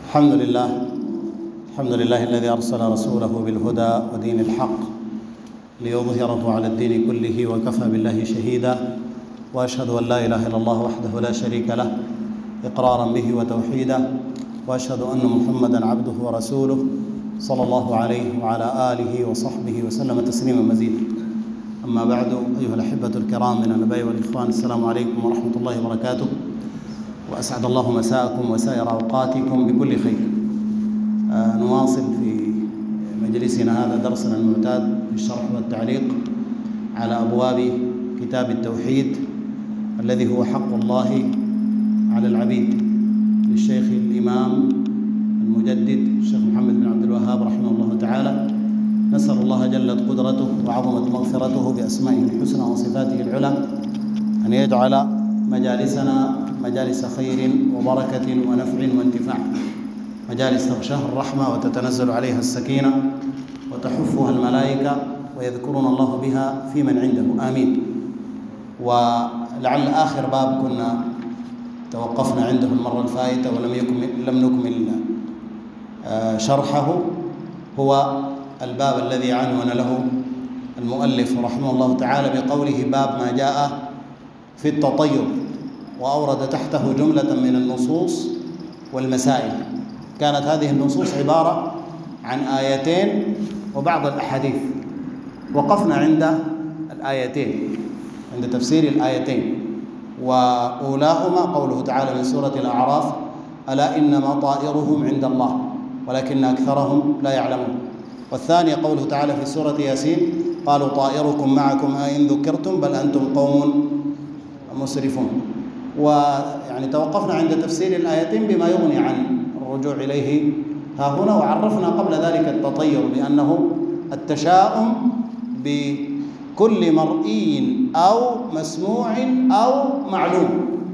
الحمد لله الذي أرسل رسوله بالهدى ودين الحق ليظهره على الدين كله وكفى بالله شهيدا، وأشهد أن لا إله إلا الله وحده لا شريك له إقرارا به وتوحيدا، وأشهد أن محمدا عبده ورسوله صلى الله عليه وعلى آله وصحبه وسلم تسليما مزيدا. أما بعد، أيها الأحبة الكرام من الآباء والإخوان، السلام عليكم ورحمة الله وبركاته، وأسعد الله مساءكم وسائر أوقاتكم بكل خير. نواصل في مجلسنا هذا درسنا المعتاد بالشرح والتعليق على أبواب كتاب التوحيد الذي هو حق الله على العبيد للشيخ الإمام المجدد الشيخ محمد بن عبد الوهاب رحمه الله تعالى. نسأل الله جلت قدرته وعظمت مغفرته بأسمائه الحسنى وصفاته العلى أن يجعل مجالسنا مجالس خير وبركة ونفع وانتفاع، مجالس تغشاها الرحمة وتتنزل عليها السكينة وتحفها الملائكة ويذكرون الله بها في من عنده، آمين. ولعل آخر باب كنا توقفنا عنده المرة الفائتة ولم نكمل شرحه هو الباب الذي عنون له المؤلف رحمه الله تعالى بقوله: باب ما جاء في التطير، وأورد تحته جملة من النصوص والمسائل. كانت هذه النصوص عبارة عن آيتين وبعض الأحاديث. وقفنا عند الآيتين، عند تفسير الآيتين، وأولاهما قوله تعالى من سورة الأعراف: ألا إنما طائرهم عند الله ولكن أكثرهم لا يعلمون. والثانية قوله تعالى في سورة ياسين: قالوا طائركم معكم أئن ذكرتم بل أنتم قوم مسرفون. ويعني توقفنا عند تفسير الآيتين بما يغني عن الرجوع إليه ها هنا. وعرفنا قبل ذلك التطير بأنه التشاؤم بكل مرئي أو مسموع أو معلوم.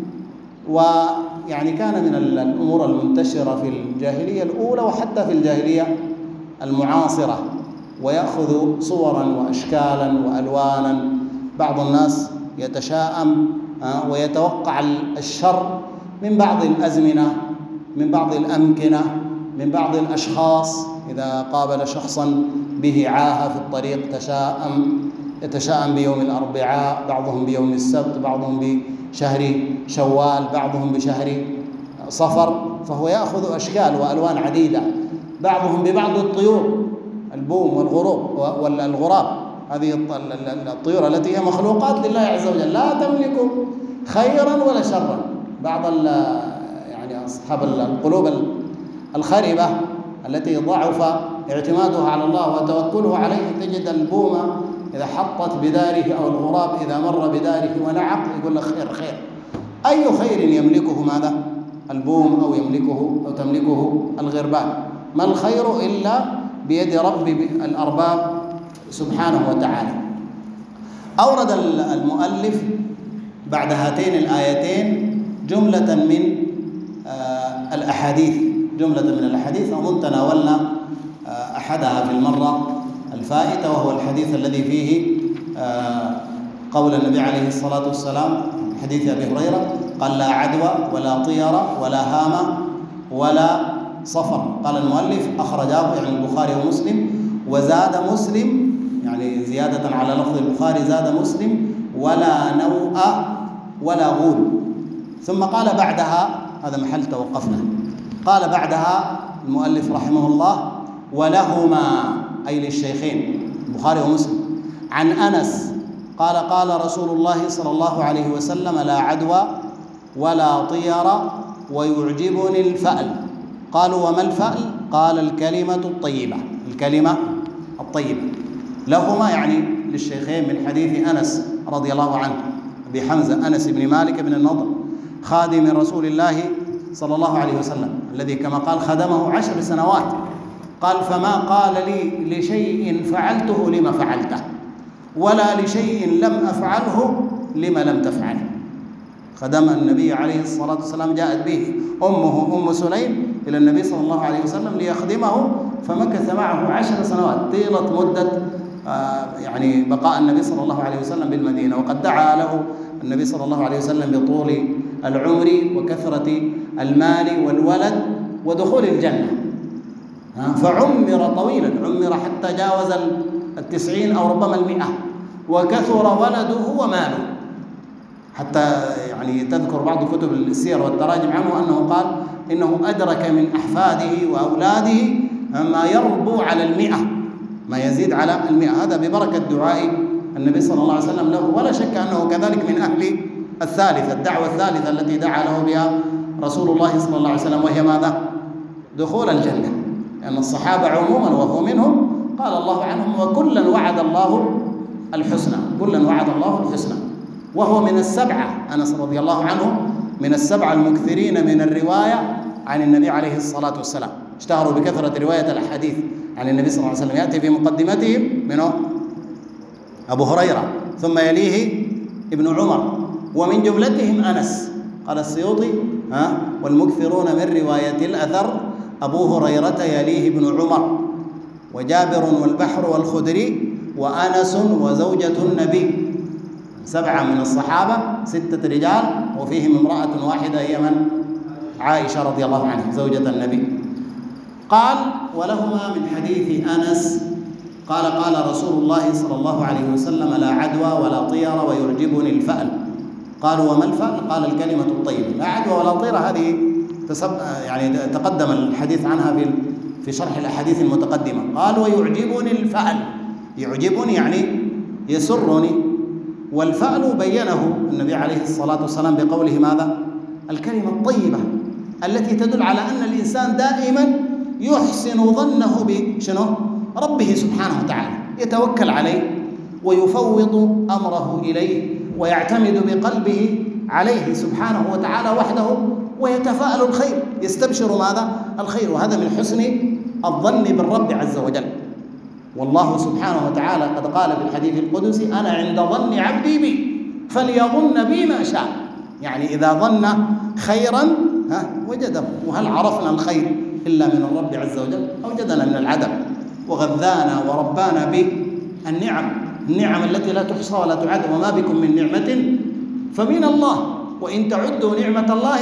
ويعني كان من الأمور المنتشرة في الجاهلية الأولى وحتى في الجاهلية المعاصرة، ويأخذ صورا وأشكالا وألوانا. بعض الناس يتشاءم ويتوقع الشر من بعض الأزمنة، من بعض الأمكنة، من بعض الأشخاص. إذا قابل شخصا به عاهة في الطريق يتشاءم بيوم الأربعاء، بعضهم بيوم السبت، بعضهم بشهر شوال، بعضهم بشهر صفر. فهو يأخذ أشكال وألوان عديدة، بعضهم ببعض الطيور، البوم والغراب، هذه الطيور التي هي مخلوقات لله عز وجل لا تملك خيرا ولا شرا. بعض يعني أصحاب القلوب الخربة التي ضعف اعتمادها على الله وتوكله عليه، تجد البومة إذا حطت بداره أو الغراب إذا مر بداره ونعق يقول لك خير خير. أي خير يملكه ماذا؟ البوم أو تملكه الغربان. ما الخير إلا بيد رب الأرباب سبحانه وتعالى. أورد المؤلف بعد هاتين الآيتين جملة من الأحاديث، أظن تناولنا أحدها في المرة الفائتة، وهو الحديث الذي فيه قول النبي عليه الصلاة والسلام، حديث أبي هريرة، قال: لا عدوى ولا طيرة ولا هامة ولا صفر. قال المؤلف: أخرجاه يعني البخاري ومسلم. وزاد مسلم، يعني زيادة على لفظ البخاري، زاد مسلم: ولا نوء ولا غول. ثم قال بعدها، هذا محل توقفنا، قال بعدها المؤلف رحمه الله: ولهما، أي للشيخين البخاري ومسلم، عن أنس قال: قال رسول الله صلى الله عليه وسلم: لا عدوى ولا طير ويعجبني الفأل. قالوا: وما الفأل؟ قال: الكلمة الطيبة. لهما يعني للشيخين من حديث أنس رضي الله عنه أبي حمزة أنس بن مالك بن النضر خادم رسول الله صلى الله عليه وسلم، الذي كما قال خدمه 10 سنوات. قال: فما قال لي لشيء فعلته لما فعلته، ولا لشيء لم أفعله لما لم تفعله. خدم النبي عليه الصلاة والسلام، جاءت به أمه أم سليم إلى النبي صلى الله عليه وسلم ليخدمه، فمكث معه 10 سنوات، طيلة مدة يعني بقاء النبي صلى الله عليه وسلم بالمدينة. وقد دعا له النبي صلى الله عليه وسلم بطول العمر وكثرة المال والولد ودخول الجنة. فعمر طويلا، عمر حتى جاوز 90 أو ربما 100، وكثر ولده وماله، حتى يعني تذكر بعض كتب السير والتراجم عنه أنه قال إنه أدرك من أحفاده وأولاده ما يربو على 100، ما يزيد على 100. هذا ببركة دعاء النبي صلى الله عليه وسلم له، ولا شك أنه كذلك من أهل الثالثة، الدعوة الثالثة التي دعا له بها رسول الله صلى الله عليه وسلم، وهي ماذا؟ دخول الجنة. لأن الصحابة عموما وهو منهم قال الله عنهم: وكلا وعد الله الحسنى، كلا وعد الله الحسنى. وهو من السبعة، أنس رضي الله عنه من السبعة المكثرين من الرواية عن النبي عليه الصلاة والسلام، اشتهروا بكثرة رواية الأحاديث عن النبي صلى الله عليه وسلم. يأتي في مقدمتهم منه أبو هريرة، ثم يليه ابن عمر، ومن جملتهم أنس. قال السيوطي: والمكثرون من رواية الأثر أبو هريرة يليه ابن عمر، وجابر والبحر والخدري وأنس وزوجة النبي. 7 من الصحابة، 6 رجال وفيهم امرأة واحدة هي من؟ عائشة رضي الله عنها زوجة النبي. قال: ولهما من حديث أنس قال: قال رسول الله صلى الله عليه وسلم: لا عدوى ولا طير ويعجبني الفأل. قالوا: وما الفأل؟ قال: الكلمة الطيبة. لا عدوى ولا طير هذه يعني تقدم الحديث عنها في شرح الأحاديث المتقدمة. قال: ويعجبني الفأل، يعجبني يعني يسرني. والفأل بينه النبي عليه الصلاة والسلام بقوله ماذا؟ الكلمة الطيبة، التي تدل على أن الإنسان دائما يحسن ظنه بشنو؟ ربه سبحانه وتعالى، يتوكل عليه ويفوض أمره إليه ويعتمد بقلبه عليه سبحانه وتعالى وحده، ويتفاءل الخير، يستبشر ماذا؟ الخير. وهذا من حسن الظن بالرب عز وجل. والله سبحانه وتعالى قد قال في الحديث القدسي: أنا عند ظن عبدي بي فليظن بي ما شاء. يعني إذا ظن خيرا وجده. وهل عرفنا الخير إلا من الرب عز وجل؟ أوجدنا من العدم وغذانا وربانا النعم التي لا تحصى ولا تعد. وما بكم من نعمة فمن الله، وإن تعدوا نعمة الله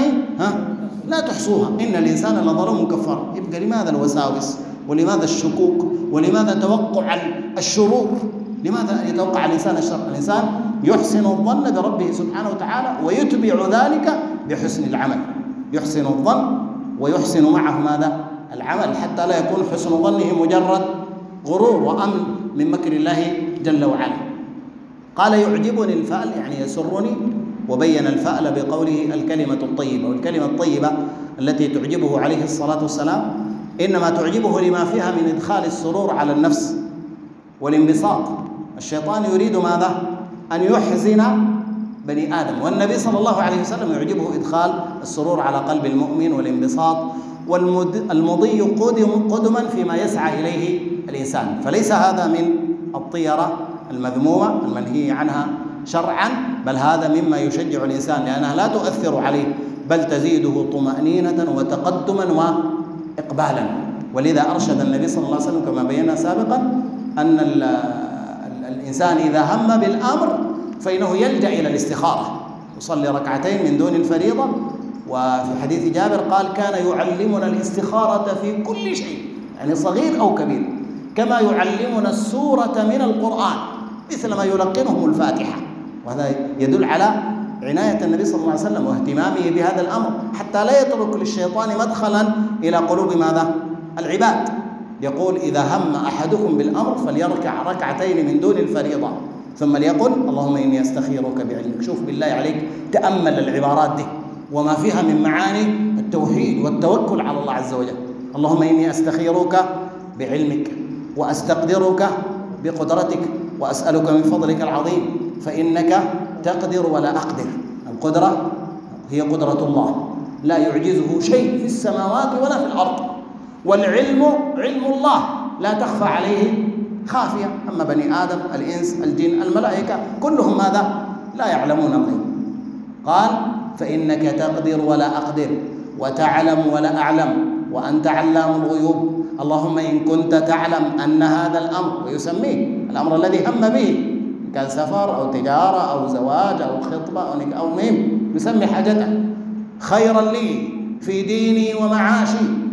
لا تحصوها، إن الإنسان لظلوم كفار. يبقى لماذا الوساوس؟ ولماذا الشكوك؟ ولماذا توقع الشرور؟ لماذا يتوقع الإنسان الشر؟ الإنسان يحسن الظن بربه سبحانه وتعالى ويتبع ذلك بحسن العمل، يحسن الظن ويحسن معه ماذا؟ العمل، حتى لا يكون حسن ظنه مجرد غرور وأمن من مكر الله جل وعلا. قال: يعجبني الفأل يعني يسرني، وبين الفأل بقوله الكلمة الطيبة. والكلمة الطيبة التي تعجبه عليه الصلاة والسلام إنما تعجبه لما فيها من إدخال السرور على النفس والانبساط. الشيطان يريد ماذا؟ أن يحزن بني آدم، والنبي صلى الله عليه وسلم يعجبه إدخال السرور على قلب المؤمن والانبساط والمضي قدما فيما يسعى إليه الإنسان. فليس هذا من الطيرة المذمومة المنهي عنها شرعا، بل هذا مما يشجع الإنسان، لأنها لا تؤثر عليه بل تزيده طمأنينة وتقدما وإقبالا. ولذا أرشد النبي صلى الله عليه وسلم كما بينا سابقا أن الإنسان إذا هم بالأمر فإنه يلجأ إلى الاستخارة، يصلي ركعتين من دون الفريضة. وفي حديث جابر قال: كان يعلمنا الاستخارة في كل شيء، يعني صغير أو كبير، كما يعلمنا السورة من القرآن، مثل ما يلقنهم الفاتحة. وهذا يدل على عناية النبي صلى الله عليه وسلم واهتمامه بهذا الأمر، حتى لا يترك للشيطان مدخلا إلى قلوب ماذا؟ العباد. يقول: إذا هم أحدكم بالأمر فليركع ركعتين من دون الفريضة، ثم ليقل: اللهم إني أستخيرك بعلمك. شوف بالله عليك، تأمل العبارات دي وما فيها من معاني التوحيد والتوكل على الله عز وجل. اللهم إني أستخيرك بعلمك وأستقدرك بقدرتك وأسألك من فضلك العظيم فإنك تقدر ولا أقدر. القدرة هي قدرة الله، لا يعجزه شيء في السماوات ولا في الأرض. والعلم علم الله، لا تخفى عليه خافية. أما بني آدم، الإنس، الجن، الملائكة، كلهم ماذا؟ لا يعلمون الغيب. قال: فإنك تقدر ولا أقدر، وتعلم ولا أعلم، وأنت علام الغيوب. اللهم إن كنت تعلم أن هذا الأمر، ويسميه الأمر الذي هم به، كان سفر أو تجارة أو زواج أو خطبة أو مهم، يسمي حاجته، خيرا لي في ديني ومعاشي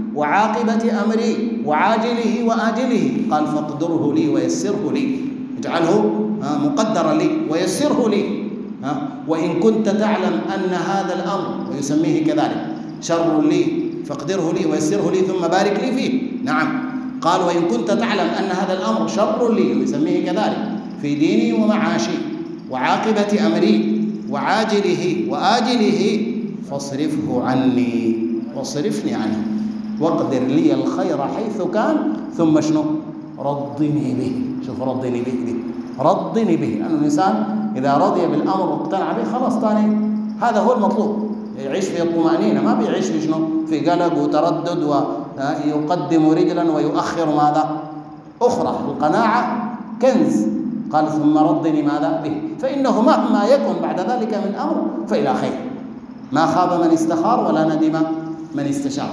وعاقبة أمري وعاجله وآجله. قال فاقدره لي ويسره لي، اجعله مقدرا لي ويسره لي. وإن كنت تعلم أن هذا الأمر، ويسميه كذلك، شر لي فاقدره لي ويسره لي ثم بارك لي فيه. نعم، قال وإن كنت تعلم أن هذا الأمر شر لي، ويسميه كذلك، في ديني ومعاشي وعاقبة أمري وعاجله وآجله، فاصرفه عني واصرفني عنه واقدر لي الخير حيث كان، ثم شنو؟ رضني به. شوف، رضني به، رضني به، لأن الإنسان إذا رضي بالأمر واقتنع به خلاص ثاني هذا هو المطلوب، يعيش في الطمأنينة، ما بيعيش في شنو؟ في قلق وتردد ويقدم رجلا ويؤخر ماذا؟ أخرى. القناعة كنز. قال ثم رضني ماذا؟ به، فإنه مهما يكن بعد ذلك من أمر فإلى خير. ما خاب من استخار ولا ندم من استشار.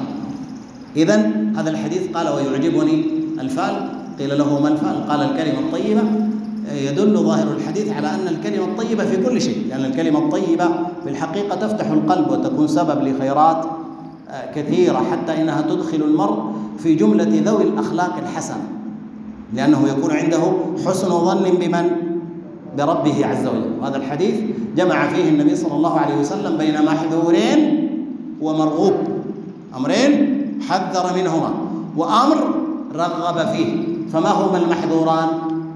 إذن هذا الحديث قال ويعجبني الفعل. قيل له ما الفعل؟ قال الكلمة الطيبة. يدل ظاهر الحديث على أن الكلمة الطيبة في كل شيء، لأن يعني الكلمة الطيبة في الحقيقة تفتح القلب وتكون سبب لخيرات كثيرة، حتى إنها تدخل المرء في جملة ذوي الأخلاق الحسنة، لأنه يكون عنده حسن ظن بمن؟ بربه عز وجل. وهذا الحديث جمع فيه النبي صلى الله عليه وسلم بين محذورين ومرغوب، أمرين حذر منهما وأمر رغب فيه. فما هما المحذوران؟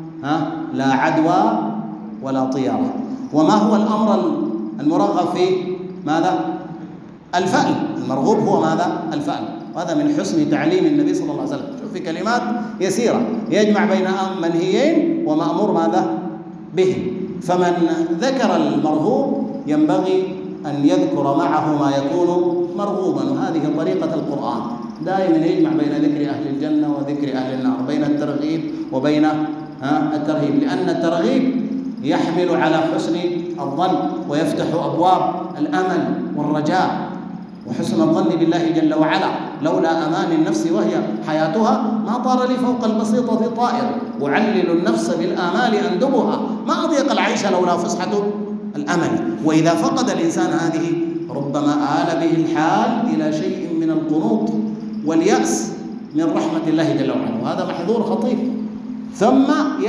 لا عدوى ولا طيرة. وما هو الأمر المرغب فيه؟ ماذا؟ الفأل. المرغوب هو ماذا؟ الفأل. وهذا من حسن تعليم النبي صلى الله عليه وسلم. شوف، في كلمات يسيرة يجمع بين منهيين ومأمور ماذا؟ به. فمن ذكر المرغوب ينبغي أن يذكر معه ما يكون مرغوبا، وهذه طريقة القرآن، دائما يجمع بين ذكر أهل الجنة وذكر أهل النار، بين الترغيب وبين الترهيب، لأن الترغيب يحمل على حسن الظن ويفتح أبواب الأمل والرجاء وحسن الظن بالله جل وعلا. لولا أمان النفس وهي حياتها ما طار لي فوق البسيطة طائر، أعلل النفس بالآمال أندبها، ما أضيق العيش لولا فسحة الأمل. وإذا فقد الإنسان هذه ربما آل به الحال إلى شيء من القنوط واليأس من رحمة الله جل وعلا، وهذا محذور خطير. ثم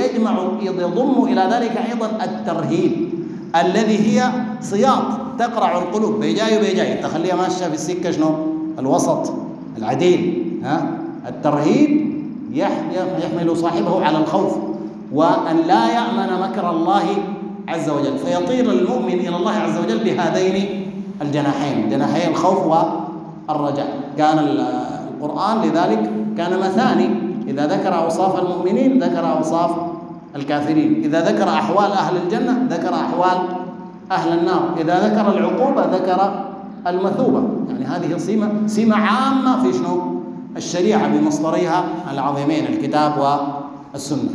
يضم إلى ذلك أيضا الترهيب، الذي هي صياط تقرع القلوب، بيجاي وبيجاي تخليها ماشية في السكة شنو؟ الوسط العديل. الترهيب يحمل صاحبه على الخوف وأن لا يأمن مكر الله عز وجل، فيطير المؤمن إلى الله عز وجل بهذين الجناحين، جناحي الخوف والرجاء. كان القرآن لذلك كان مثاني، إذا ذكر أوصاف المؤمنين ذكر أوصاف الكافرين، إذا ذكر أحوال أهل الجنة ذكر أحوال أهل النار، إذا ذكر العقوبة ذكر المثوبة. يعني هذه سمة عامة في شنو؟ الشريعة بمصدريها العظيمين الكتاب والسنة.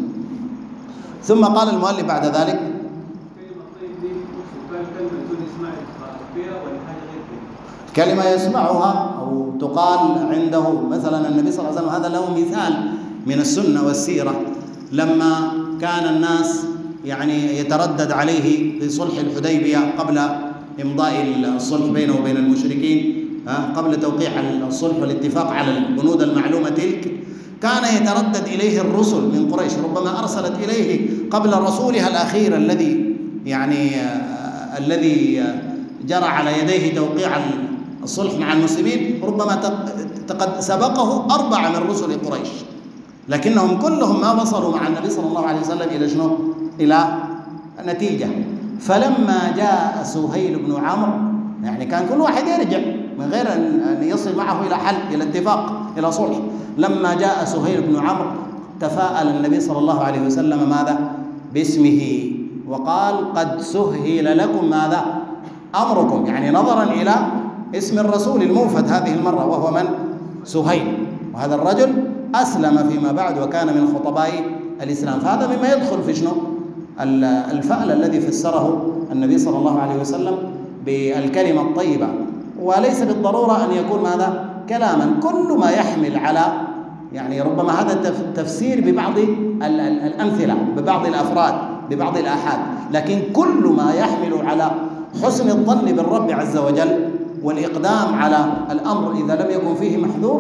ثم قال المؤلف بعد ذلك كلمة يسمعها أو تقال عنده. مثلا النبي صلى الله عليه وسلم هذا له مثال من السنة والسيرة، لما كان الناس يعني يتردد عليه في صلح الحديبية قبل إمضاء الصلح بينه وبين المشركين، قبل توقيع الصلح والاتفاق على البنود المعلومة تلك، كان يتردد إليه الرسل من قريش، ربما أرسلت إليه قبل رسولها الأخير الذي جرى على يديه توقيع الصلح مع المسلمين، ربما قد سبقه 4 من رسل قريش، لكنهم كلهم ما وصلوا مع النبي صلى الله عليه وسلم إلى شنو؟ إلى نتيجة. فلما جاء سهيل بن عمرو، يعني كان كل واحد يرجع من غير أن يصل معه إلى حل، إلى اتفاق، إلى صلح. لما جاء سهيل بن عمرو تفاءل النبي صلى الله عليه وسلم ماذا؟ باسمه، وقال قد سهل لكم ماذا؟ أمركم، يعني نظرا إلى اسم الرسول الموفد هذه المرة، وهو من؟ سهيل. وهذا الرجل أسلم فيما بعد وكان من خطباء الإسلام. فهذا مما يدخل في شنو؟ الفأل الذي فسره النبي صلى الله عليه وسلم بالكلمة الطيبة. وليس بالضرورة أن يكون ماذا؟ كلاما، كل ما يحمل على، يعني ربما هذا تفسير ببعض الأمثلة، ببعض الأفراد، ببعض الآحاد، لكن كل ما يحمل على حسن الظن بالرب عز وجل والإقدام على الأمر إذا لم يكن فيه محذور،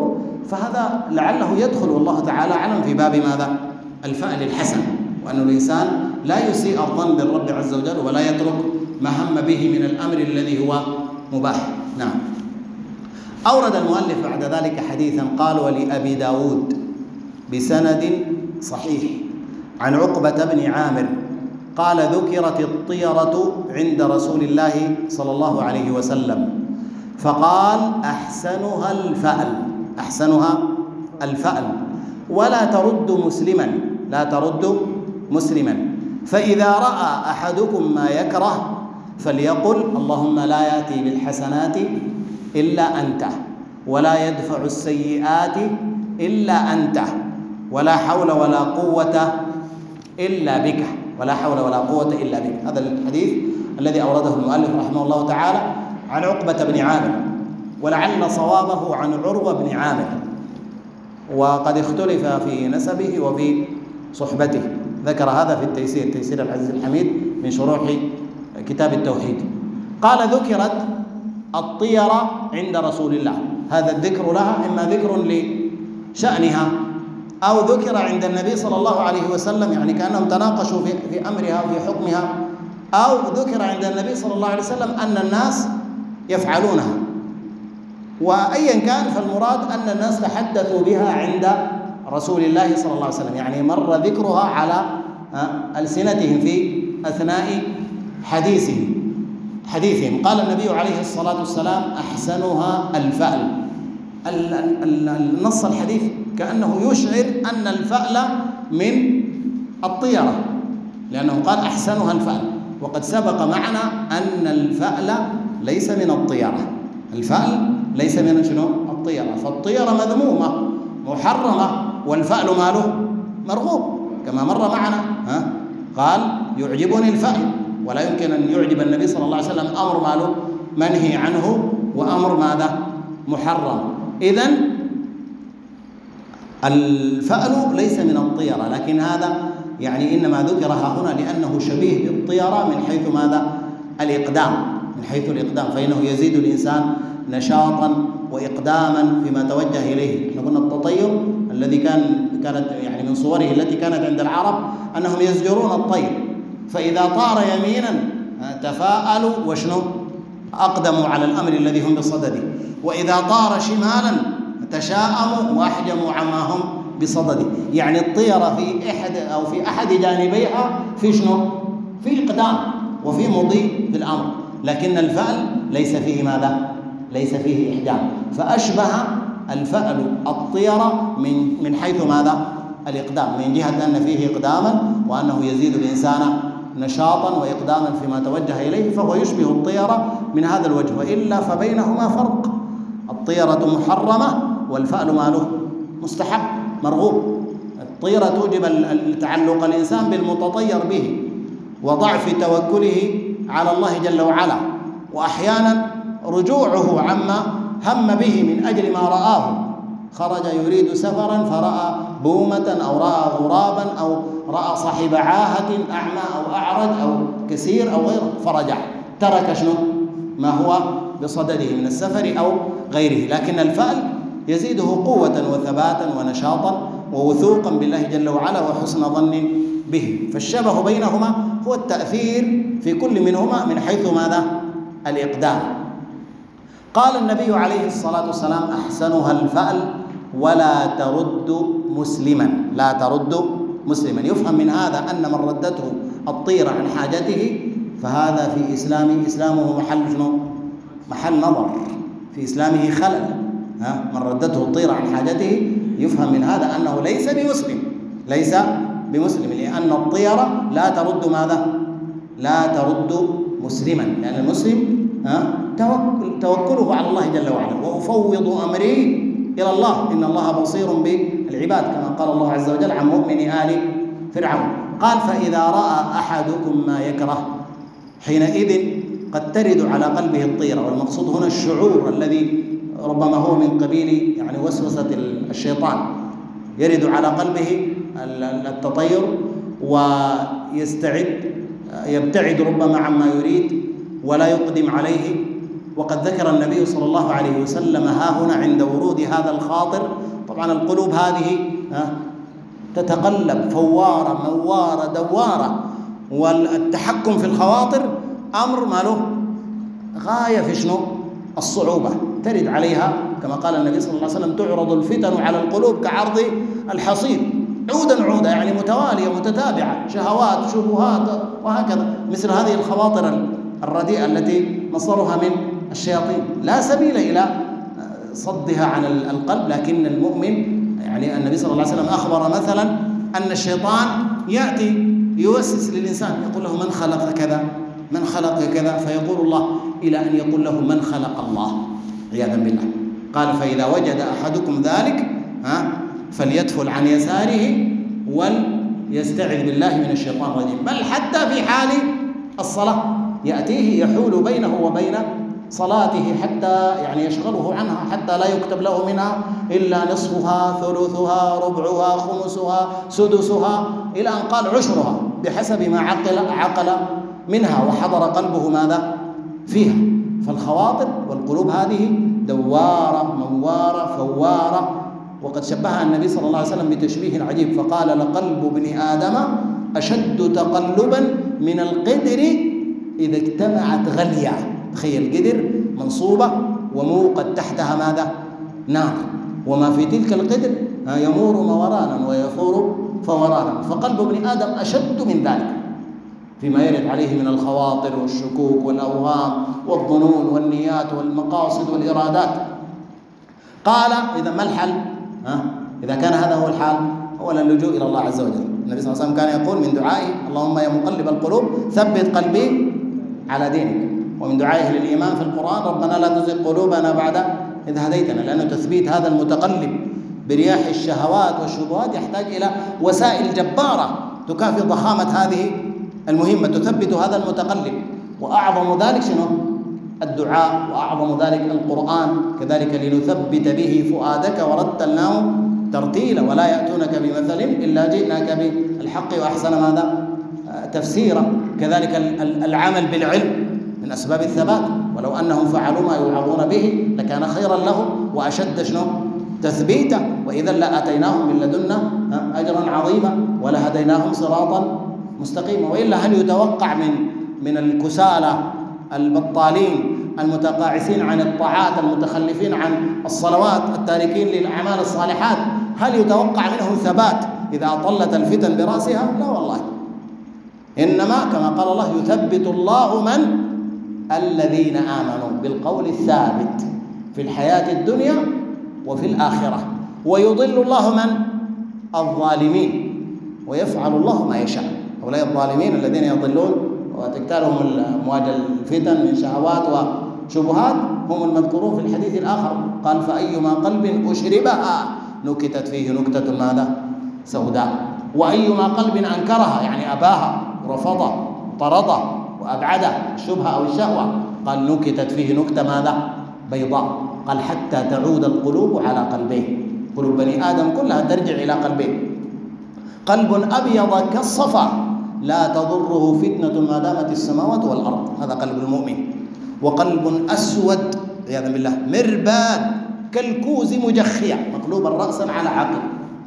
فهذا لعله يدخل والله تعالى أعلم في باب ماذا؟ الفأل الحسن، وأن الإنسان لا يسيء الظن بالرب عز وجل ولا يترك ما هم به من الأمر الذي هو مباح. نعم. أورد المؤلف بعد ذلك حديثا قال: ولأبي داود بسند صحيح عن عقبة بن عامر قال: ذكرت الطيرة عند رسول الله صلى الله عليه وسلم فقال: أحسنها الفأل، أحسنها الفأل، ولا ترد مسلما، لا ترد مسلما، فإذا رأى أحدكم ما يكره فليقل: اللهم لا يأتي بالحسنات إلا أنت، ولا يدفع السيئات إلا أنت، ولا حول ولا قوة إلا بك، ولا حول ولا قوة إلا بك. هذا الحديث الذي أورده المؤلف رحمه الله تعالى عن عقبة بن عامر، ولعل صوابه عن عروة بن عامر، وقد اختلف في نسبه وفي صحبته. ذكر هذا في التيسير، تيسير العزيز الحميد من شروح كتاب التوحيد. قال: ذكرت الطيرة عند رسول الله. هذا الذكر لها إما ذكر لشأنها أو ذكر عند النبي صلى الله عليه وسلم، يعني كأنهم تناقشوا في أمرها وفي حكمها، أو ذكر عند النبي صلى الله عليه وسلم أن الناس يفعلونها. وأيا كان فالمراد أن الناس تحدثوا بها عند رسول الله صلى الله عليه وسلم، يعني مر ذكرها على ألسنتهم في أثناء حديثهم. قال النبي عليه الصلاة والسلام: أحسنها الفأل. النص الحديث كأنه يشعر أن الفأل من الطيرة، لأنه قال: أحسنها الفأل، وقد سبق معنا أن الفأل ليس من الطيرة. الفأل ليس من شنو؟ الطيرة. فالطيرة مذمومة محرمة، والفأل ماله؟ مرغوب، كما مر معنا. قال: يعجبني الفأل، ولا يمكن أن يعجب النبي صلى الله عليه وسلم أمر ماله منهي عنه وأمر ماذا؟ محرم. إذن الفأل ليس من الطيرة، لكن هذا يعني إنما ذكر هنا لأنه شبيه بالطيرة من حيث ماذا؟ الإقدام، من حيث الإقدام، فإنه يزيد الإنسان نشاطا وإقداما فيما توجه إليه. احنا قلنا التطير الذي كانت يعني من صوره التي كانت عند العرب أنهم يزجرون الطير، فإذا طار يمينا تفاءلوا وشنو؟ أقدموا على الأمر الذي هم بصدده، وإذا طار شمالا تشاءموا وأحجموا عما هم بصدده. يعني الطيرة في أحد جانبيها في شنو؟ في إقدام وفي مضي في الأمر، لكن الفأل ليس فيه ماذا؟ ليس فيه إحجام. فأشبه الفأل الطيرة من حيث ماذا؟ الإقدام، من جهة أن فيه إقداما وأنه يزيد الإنسان نشاطا وإقداما فيما توجه إليه، فهو يشبه الطيرة من هذا الوجه، وإلا فبينهما فرق. الطيرة محرمة والفأل ماله؟ مستحب مرغوب. الطيرة توجب تعلق الإنسان بالمتطير به وضعف توكله على الله جل وعلا، وأحيانا رجوعه عما هم به من أجل ما رآه. خرج يريد سفرا فرأى بومة أو رأى غرابا أو رأى صاحب عاهة أعمى أو أعرج أو كثير أو غيره، فرجع، ترك شنو؟ ما هو بصدده من السفر أو غيره. لكن الفأل يزيده قوة وثباتا ونشاطا ووثوقا بالله جل وعلا وحسن ظن به. فالشبه بينهما هو التأثير في كل منهما من حيث ماذا؟ الإقدام. قال النبي عليه الصلاة والسلام: أحسنها الفأل ولا ترد مسلما، لا ترد مسلما. يفهم من هذا أن من ردته الطيرة عن حاجته فهذا في إسلامه محل شنو؟ محل نظر، في إسلامه خلل. من ردته الطيرة عن حاجته يفهم من هذا أنه ليس بمسلم، لأن الطيرة لا ترد ماذا؟ لا ترد مسلما، لأن المسلم توكله على الله جل وعلا، وأفوض أمري إلى الله إن الله بصير بالعباد، كما قال الله عز وجل عن مؤمن آل فرعون. قال: فإذا رأى أحدكم ما يكره، حينئذ قد ترد على قلبه الطيرة. والمقصود هنا الشعور الذي ربما هو من قبيل يعني وسوسة الشيطان، يرد على قلبه التطير يبتعد ربما عما يريد ولا يقدم عليه. وقد ذكر النبي صلى الله عليه وسلم هنا عند ورود هذا الخاطر طبعا القلوب هذه تتقلب، فوارة موارة دوارة، والتحكم في الخواطر أمر ما له غاية في شنو؟ الصعوبة. ترد عليها كما قال النبي صلى الله عليه وسلم: تعرض الفتن على القلوب كعرض الحصير عودا عودا، يعني متوالية متتابعة، شهوات شبهات وهكذا، مثل هذه الخواطر الرديئة التي مصدرها من الشياطين، لا سبيل إلى صدها عن القلب. لكن المؤمن، يعني النبي صلى الله عليه وسلم أخبر مثلا أن الشيطان يأتي يوسوس للإنسان، يقول له: من خلق كذا، من خلق كذا، فيقول الله، إلى أن يقول له: من خلق الله، عياذا بالله. قال: فإذا وجد أحدكم ذلك فليدفل عن يساره وليستعذ بالله من الشيطان الرجيم. بل حتى في حال الصلاة يأتيه يحول بينه وبين صلاته، حتى يعني يشغله عنها، حتى لا يكتب له منها إلا نصفها، ثلثها، ربعها، خمسها، سدسها، إلى أن قال عشرها، بحسب ما عقل منها وحضر قلبه ماذا فيها. فالخواطر والقلوب هذه دوارة موارة فوارة. وقد شبهها النبي صلى الله عليه وسلم بتشبيه عجيب، فقال: لقلب ابن آدم أشد تقلبا من القدر إذا اجتمعت غليا. تخيل قدر منصوبة وموقد تحتها ماذا؟ نار، وما في تلك القدر يمور مورانا ويفور فورانا. فقلب ابن آدم أشد من ذلك فيما يرد عليه من الخواطر والشكوك والأوهام والظنون والنيات والمقاصد والإرادات. قال: إذا ما الحل؟ إذا كان هذا هو الحال، أولا اللجوء إلى الله عز وجل. النبي صلى الله عليه وسلم كان يقول من دعائه: اللهم يا مقلب القلوب ثبت قلبي على دينك. ومن دعائه للإيمان في القرآن: ربنا لا تزغ قلوبنا بعد إذ هديتنا. لأنه تثبيت هذا المتقلب برياح الشهوات والشبهات يحتاج إلى وسائل جبارة تكافئ ضخامة هذه المهمة، تثبت هذا المتقلب. وأعظم ذلك شنو؟ الدعاء، وأعظم ذلك القرآن كذلك، لنثبت به فؤادك ورتلناه ترتيلا، ولا يأتونك بمثل إلا جئناك بالحق وأحسن ماذا؟ تفسيرا. كذلك العمل بالعلم من أسباب الثبات، ولو أنهم فعلوا ما يوعظون به لكان خيرا لهم وأشد شنو؟ تثبيتا، وإذا لآتيناهم من لدنا أجرا عظيما ولهديناهم صراطا مستقيما. وإلا هل يتوقع من الكسالى البطالين المتقاعسين عن الطاعات المتخلفين عن الصلوات التاركين للأعمال الصالحات، هل يتوقع منهم ثبات إذا أطلت الفتن برأسها؟ لا والله. إنما كما قال الله: يثبت الله من؟ الذين آمنوا بالقول الثابت في الحياة الدنيا وفي الآخرة، ويضل الله من؟ الظالمين، ويفعل الله ما يشاء. هؤلاء الظالمين الذين يضلون وتكتالهم أمواج الفتن من شهوات وشبهات هم المذكورون في الحديث الآخر. قال: فأيما قلب أشربها نكتت فيه نكتة ماذا؟ سوداء. وأيما قلب أنكرها، يعني أباها ورفضها طردها وأبعدها الشبهة أو الشهوة، قال: نكتت فيه نكتة ماذا؟ بيضاء. قال: حتى تعود القلوب على قلبين. قلوب بني آدم كلها ترجع إلى قلبين: قلب أبيض كالصفا لا تضره فتنة ما دامت السماوات والأرض، هذا قلب المؤمن. وقلب أسود عياذا بالله مرباد كالكوز مجخيا، مقلوبا رأسا على عقل،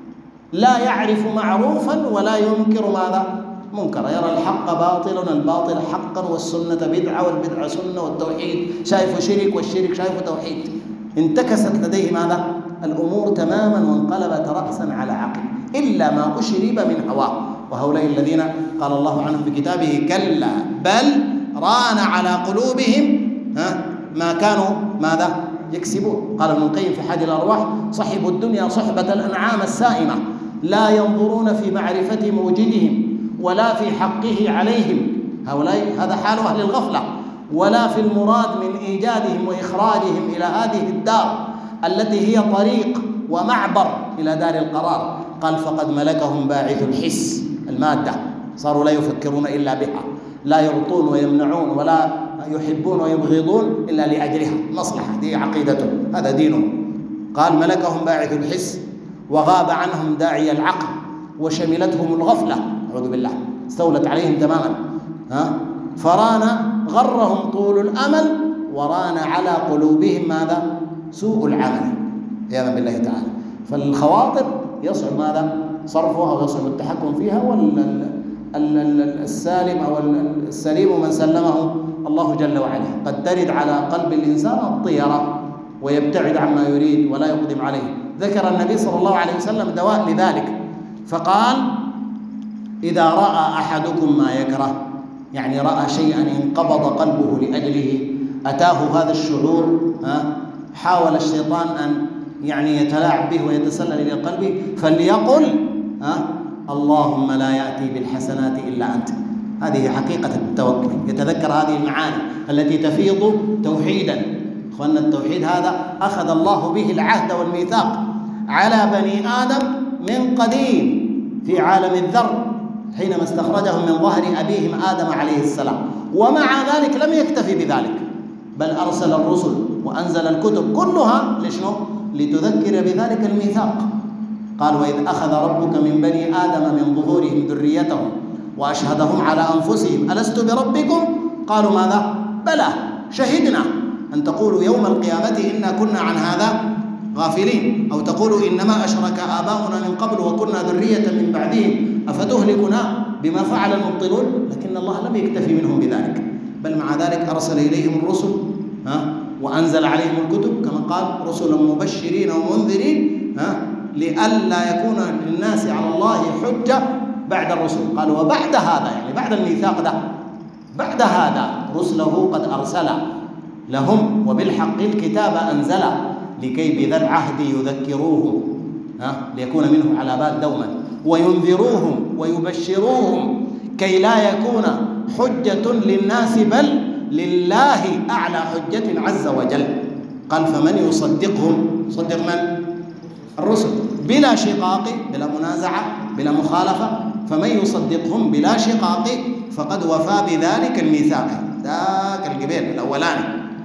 لا يعرف معروفا ولا ينكر ماذا؟ منكرا، يرى الحق باطلا الباطل حقا والسنة بدعة والبدعة سنة والتوحيد شايفه شرك والشرك شايفه توحيد. انتكست لديه ماذا؟ الأمور تماما وانقلبت رأسا على عقل، إلا ما أشرب من هواه. وهؤلاء الذين قال الله عنهم في كتابه: كلا بل ران على قلوبهم ما كانوا ماذا؟ يكسبون. قال ابن القيم في حاد الأرواح: صحبوا الدنيا صحبة الأنعام السائمة، لا ينظرون في معرفة موجدهم ولا في حقه عليهم. هؤلاء هذا حال أهل الغفلة. ولا في المراد من إيجادهم وإخراجهم إلى هذه الدار التي هي طريق ومعبر إلى دار القرار. قال: فقد ملكهم باعث الحس، المادة، صاروا لا يفكرون إلا بها، لا يعطون ويمنعون ولا يحبون ويبغضون إلا لأجلها، مصلحة، دي عقيدتهم، هذا دينهم. قال: ملكهم باعث الحس وغاب عنهم داعي العقل وشملتهم الغفلة، أعوذ بالله، استولت عليهم تماما. فران غرهم طول الأمل وران على قلوبهم ماذا؟ سوء العمل عياذا بالله تعالى. فالخواطر يصعب ماذا؟ صرفها أو يصعب التحكم فيها، والسالم أو السليم من سلمه الله جل وعلا. قد ترد على قلب الإنسان الطيرة ويبتعد عما يريد ولا يقدم عليه. ذكر النبي صلى الله عليه وسلم دواء لذلك فقال: إذا رأى أحدكم ما يكره، يعني رأى شيئا انقبض قلبه لأجله، أتاه هذا الشعور، حاول الشيطان أن يعني يتلاعب به ويتسلل إلى قلبه، فليقل اللهم لا يأتي بالحسنات إلا أنت. هذه حقيقة التوكل. يتذكر هذه المعاني التي تفيض توحيدا. أخوانا، التوحيد هذا أخذ الله به العهد والميثاق على بني آدم من قديم في عالم الذر حينما استخرجهم من ظهر أبيهم آدم عليه السلام. ومع ذلك لم يكتفي بذلك، بل أرسل الرسل وأنزل الكتب كلها لشنو؟ لتذكر بذلك الميثاق. قال: وإذ أخذ ربك من بني آدم من ظهورهم ذريتهم وأشهدهم على أنفسهم ألست بربكم؟ قالوا ماذا؟ بلى شهدنا أن تقولوا يوم القيامة إنا كنا عن هذا غافلين، أو تقولوا إنما أشرك آباؤنا من قبل وكنا ذرية من بعدهم أفتهلكنا بما فعل المبطلون. لكن الله لم يكتفي منهم بذلك، بل مع ذلك أرسل إليهم الرسل وأنزل عليهم الكتب كما قال: رسلا مبشرين ومنذرين لئلا يكون للناس على الله حجة بعد الرسل. قال: وبعد هذا، يعني بعد الميثاق ده، بعد هذا رسله قد أرسل لهم وبالحق الكتاب أنزل لكي بذا العهد يذكروهم ليكون منه على بال دوما، وينذروهم ويبشروهم كي لا يكون حجة للناس بل لله أعلى حجة عز وجل. قال: فمن يصدقهم، يصدق من؟ الرسل، بلا شقاق، بلا منازعة، بلا مخالفة. فمن يصدقهم بلا شقاق فقد وفى بذلك الميثاق. ذاك الجبيل الأولاني.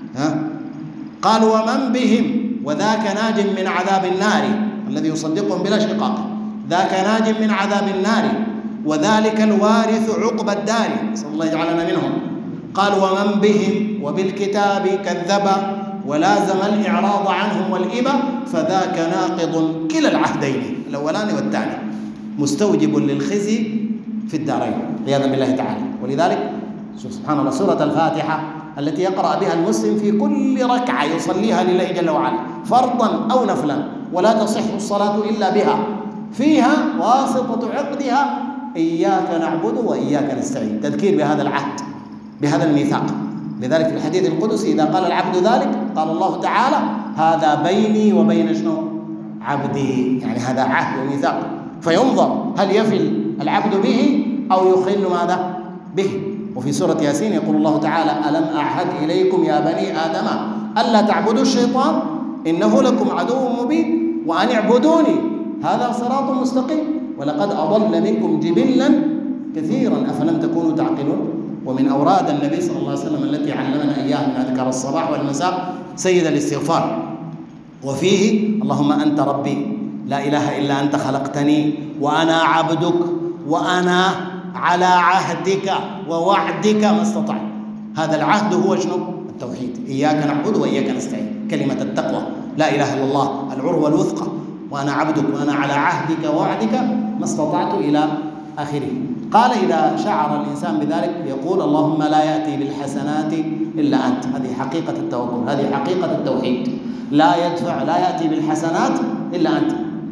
قال: ومن بهم، وذاك ناج من عذاب النار. الذي يصدقهم بلا شقاق ذاك ناج من عذاب النار، وذلك الوارث عقبى الدار. نسأل الله يجعلنا منهم. قال: ومن بهم وبالكتاب كذب ولازم الإعراض عنهم والإبة فذاك ناقض كلا العهدين، الأولاني والثاني، مستوجب للخزي في الدارين عياذا بالله تعالى. ولذلك سبحان الله سورة الفاتحة التي يقرأ بها المسلم في كل ركعة يصليها لله جل وعلا فرضا أو نفلا، ولا تصح الصلاة إلا بها، فيها واسطة عقدها إياك نعبد وإياك نستعين، تذكير بهذا العهد بهذا الميثاق. لذلك في الحديث القدسي إذا قال العبد ذلك قال الله تعالى: هذا بيني وبين شنو؟ عبدي، يعني هذا عهد وميثاق. فينظر هل يفي العبد به أو يخل ماذا؟ به. وفي سورة ياسين يقول الله تعالى: ألم أعهد إليكم يا بني آدم ألا تعبدوا الشيطان إنه لكم عدو مبين وأن اعبدوني هذا صراط مستقيم ولقد أضل منكم جبلا كثيرا أفلم تكونوا تعقلون. ومن أوراد النبي صلى الله عليه وسلم التي علمنا إياها من أذكار الصباح والمساء سيد الاستغفار، وفيه: اللهم أنت ربي لا إله إلا أنت خلقتني وأنا عبدك وأنا على عهدك ووعدك ما استطعت. هذا العهد هو شنو؟ التوحيد، إياك نعبد وإياك نستعين، كلمة التقوى، لا إله إلا الله، العروة الوثقى، وأنا عبدك وأنا على عهدك ووعدك ما استطعت إلى آخره. قال: إذا شعر الإنسان بذلك يقول: اللهم لا يأتي بالحسنات إلا أنت. هذه حقيقة التوكل، هذه حقيقة التوحيد. لا يأتي بالحسنات إلا أنت.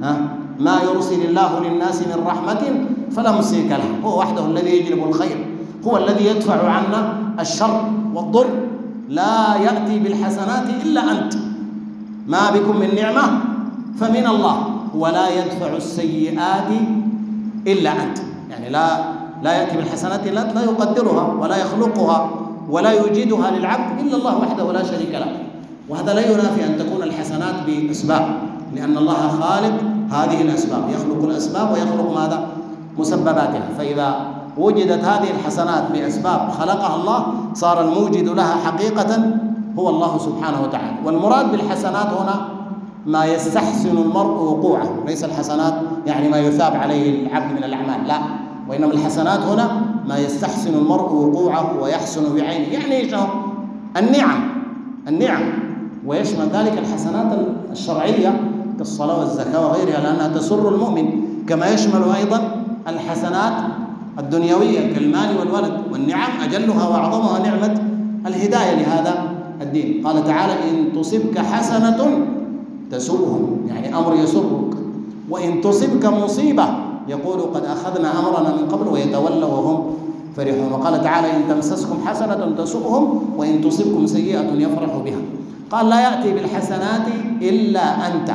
ما يرسل الله للناس من رحمة فلا ممسك له، هو وحده الذي يجلب الخير، هو الذي يدفع عنا الشر والضر. لا يأتي بالحسنات إلا أنت، ما بكم من نعمة فمن الله، ولا يدفع السيئات إلا أنت. يعني لا يأتي بالحسنات إلا أنت، لا يقدرها ولا يخلقها ولا يوجدها للعبد إلا الله وحده ولا شريك له. وهذا لا ينافي أن تكون الحسنات بأسباب، لأن الله خالق هذه الأسباب، يخلق الأسباب ويخلق ماذا؟ مسبباتها. فإذا وجدت هذه الحسنات بأسباب خلقها الله صار الموجد لها حقيقة هو الله سبحانه وتعالى. والمراد بالحسنات هنا ما يستحسن المرء وقوعه، ليس الحسنات يعني ما يثاب عليه العبد من الأعمال، لا، وإنما الحسنات هنا ما يستحسن المرء وقوعه ويحسن بعينه. يعني إيش؟ النعم، ويشمل ذلك الحسنات الشرعية كالصلاة والزكاة وغيرها، لأنها تسر المؤمن، كما يشمل أيضا الحسنات الدنيوية كالمال والولد، والنعم أجلها وأعظمها نعمة الهداية لهذا الدين. قال تعالى: إن تصبك حسنة تسؤهم، يعني أمر يسرك، وإن تصبك مصيبة يقول قد أخذنا أمرنا من قبل ويتولوا وهم فرحون. وقال تعالى: إن تمسسكم حسنة تسؤهم وإن تصبكم سيئة يفرحوا بها. قال: لا يأتي بالحسنات إلا أنت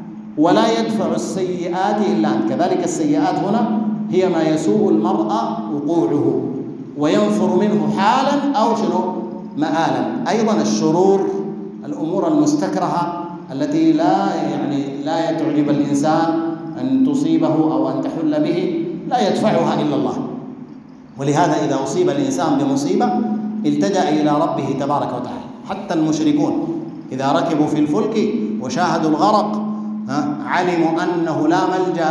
ولا يدفع السيئات إلا أنت. كذلك السيئات هنا هي ما يسوء المرء وقوعه وينفر منه حالا أو شنو مآلا. أيضا الشرور، الأمور المستكرهة التي لا تعجب الإنسان أن تصيبه أو أن تحل به، لا يدفعها إلا الله. ولهذا إذا أصيب الإنسان بمصيبة التجأ إلى ربه تبارك وتعالى. حتى المشركون إذا ركبوا في الفلك وشاهدوا الغرق علموا أنه لا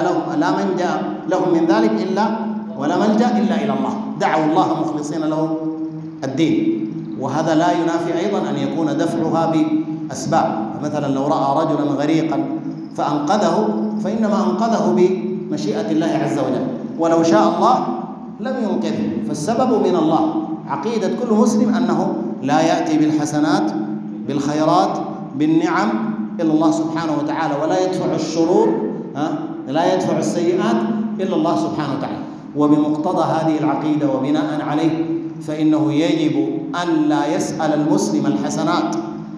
منجا لهم من ذلك ولا ملجأ إلا إلى الله، دعوا الله مخلصين له الدين. وهذا لا ينافي أيضا أن يكون دفعها بأسباب. مثلا لو رأى رجلا غريقا فأنقذه فإنما أنقذه بمشيئة الله عز وجل، ولو شاء الله لم ينقذه، فالسبب من الله. عقيدة كل مسلم أنه لا يأتي بالحسنات بالخيرات بالنعم إلا الله سبحانه وتعالى، ولا يدفع الشرور لا يدفع السيئات إلا الله سبحانه وتعالى. وبمقتضى هذه العقيدة وبناء عليه فإنه يجب أن لا يسأل المسلم الحسنات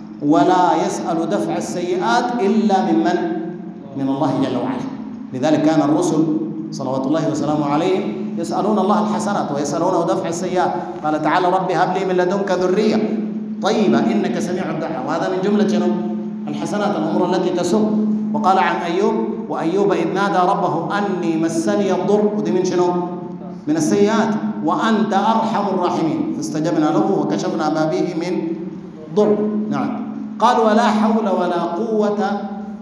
ولا يسأل دفع السيئات إلا من الله جل وعلا. لذلك كان الرسل صلوات الله وسلامه عليهم يسألون الله الحسنات ويسألونه دفع السيئات. قال تعالى: رب هب لي من لدنك ذرية طيبة إنك سميع الدعاء. وهذا من جملة الحسنات، الأمور التي تسر. وقال عن أيوب: وأيوب إذ نادى ربه أني مسني الضر، ودي من من السيئات، وأنت أرحم الراحمين، فاستجبنا له وكشفنا ما به من ضر. نعم. قال: ولا حول ولا قوة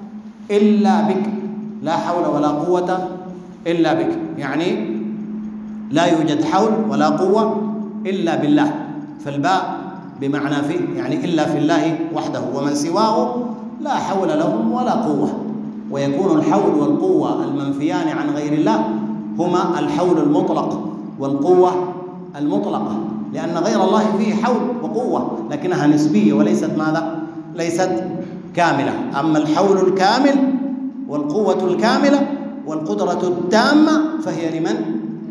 إلا بك. لا حول ولا قوة إلا بك، يعني لا يوجد حول ولا قوة إلا بالله، فالباء بمعنى في، يعني إلا في الله وحده، ومن سواه لا حول لهم ولا قوة. ويكون الحول والقوة المنفيان عن غير الله هما الحول المطلق والقوة المطلقة، لأن غير الله فيه حول وقوة لكنها نسبية وليست ماذا؟ ليست كاملة. أما الحول الكامل والقوة الكاملة والقدرة التامة فهي لمن؟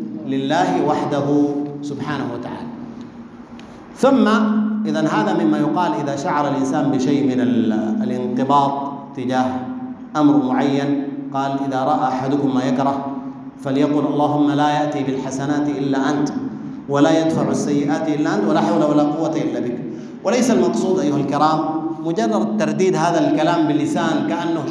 لله وحده سبحانه وتعالى. ثم إذن هذا مما يقال إذا شعر الإنسان بشيء من الانقباض تجاه أمر معين. قال: إذا رأى أحدكم ما يكره فليقل: اللهم لا يأتي بالحسنات إلا أنت ولا يدفع السيئات إلا أنت ولا حول ولا قوة إلا بك. وليس المقصود أيها الكرام مجرد ترديد هذا الكلام باللسان كأنه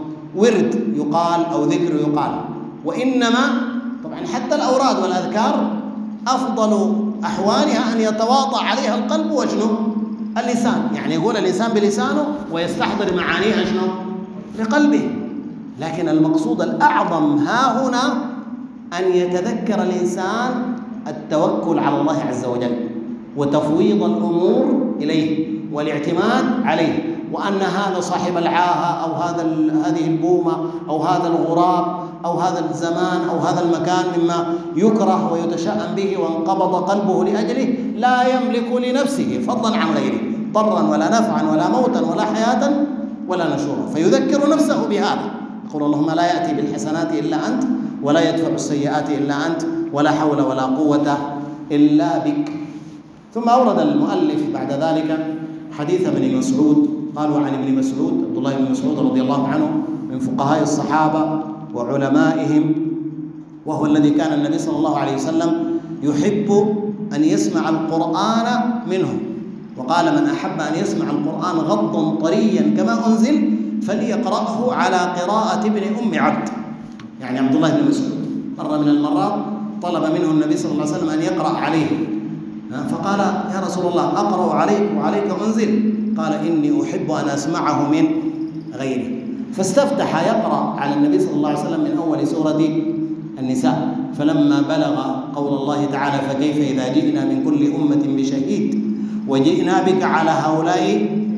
ورد يقال أو ذكر يقال، وإنما طبعا حتى الأوراد والأذكار أفضل أحوالها أن يتواطأ عليها القلب اللسان، يعني يقول الإنسان بلسانه ويستحضر معانيها لقلبه. لكن المقصود الأعظم ها هنا أن يتذكر الإنسان التوكل على الله عز وجل وتفويض الأمور إليه والاعتماد عليه، وأن هذا صاحب العاهة أو هذه البومة أو هذا الغراب أو هذا الزمان أو هذا المكان مما يكره ويتشأم به وانقبض قلبه لأجله لا يملك لنفسه فضلا عن غيره ضرا ولا نفعا ولا موتا ولا حياة ولا نشورا، فيذكر نفسه بهذا. يقول: اللهم لا يأتي بالحسنات إلا أنت ولا يدفع السيئات إلا أنت ولا حول ولا قوة إلا بك. ثم أورد المؤلف بعد ذلك حديث ابن مسعود. قالوا عن ابن مسعود عبد الله بن مسعود رضي الله عنه من فقهاء الصحابة وعلمائهم، وهو الذي كان النبي صلى الله عليه وسلم يحب أن يسمع القرآن منه، وقال: من أحب أن يسمع القرآن غضا طريا كما أنزل فليقرأه على قراءة ابن أم عبد. يعني عبد الله بن مسعود مرة من المرات طلب منه النبي صلى الله عليه وسلم أن يقرأ عليه، فقال: يا رسول الله أقرأ عليك وعليك أنزل؟ قال: إني أحب أن أسمعه من غيري. فاستفتح يقرأ على النبي صلى الله عليه وسلم من أول سورة النساء، فلما بلغ قول الله تعالى: فكيف إذا جئنا من كل أمة بشهيد وجئنا بك على هؤلاء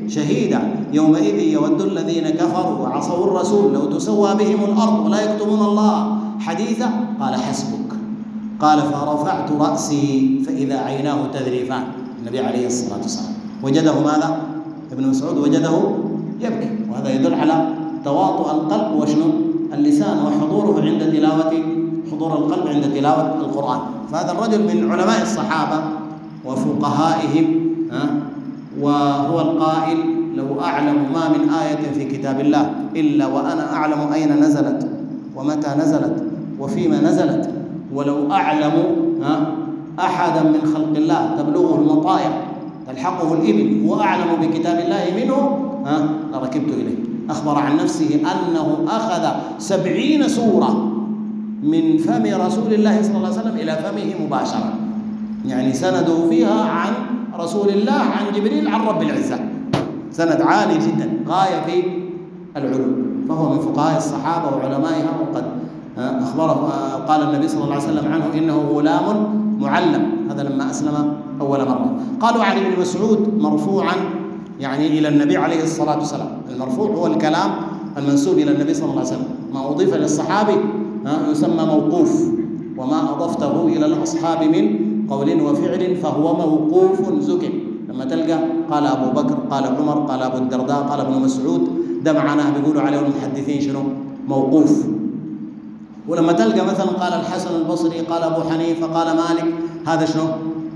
شهيدا يومئذ يود الذين كفروا وعصوا الرسول لو تسوى بهم الأرض ولا يكتمون الله حديثا قال حسبك. قال فرفعت رأسي فإذا عيناه تذريفان. النبي عليه الصلاة والسلام وجده ماذا؟ ابن مسعود وجده يبكي، وهذا يدل على تواطؤ القلب وشنو اللسان وحضوره عند تلاوة، حضور القلب عند تلاوة القرآن. فهذا الرجل من علماء الصحابة وفقهائهم، وهو القائل لو أعلم ما من آية في كتاب الله إلا وأنا أعلم أين نزلت ومتى نزلت وفيما نزلت، ولو أعلم أحدا من خلق الله تبلغه المطايا تلحقه الإبل هو أعلم بكتاب الله منه لركبت إليه. أخبر عن نفسه أنه أخذ 70 سورة من فم رسول الله صلى الله عليه وسلم إلى فمه مباشرة، يعني سنده فيها عن رسول الله عن جبريل عن رب العزة، سند عالي جدا غاية في العلوم. فهو من فقهاء الصحابة وعلمائها، وقد أخبره قال النبي صلى الله عليه وسلم عنه إنه غلام معلم، هذا لما أسلم أول مرة. قالوا عن ابن مسعود مرفوعا يعني إلى النبي عليه الصلاة والسلام. المرفوع هو الكلام المنسوب إلى النبي صلى الله عليه وسلم، ما أضيف للصحابي يسمى موقوف، وما أضفته إلى الأصحاب من قول وفعل فهو موقوف زكي. لما تلقى قال أبو بكر قال عمر قال أبو الدرداء قال ابن مسعود، ده معناه بيقولوا عليه المحدثين شنو؟ موقوف. ولما تلقى مثلا قال الحسن البصري قال أبو حنيفة قال مالك، هذا شنو؟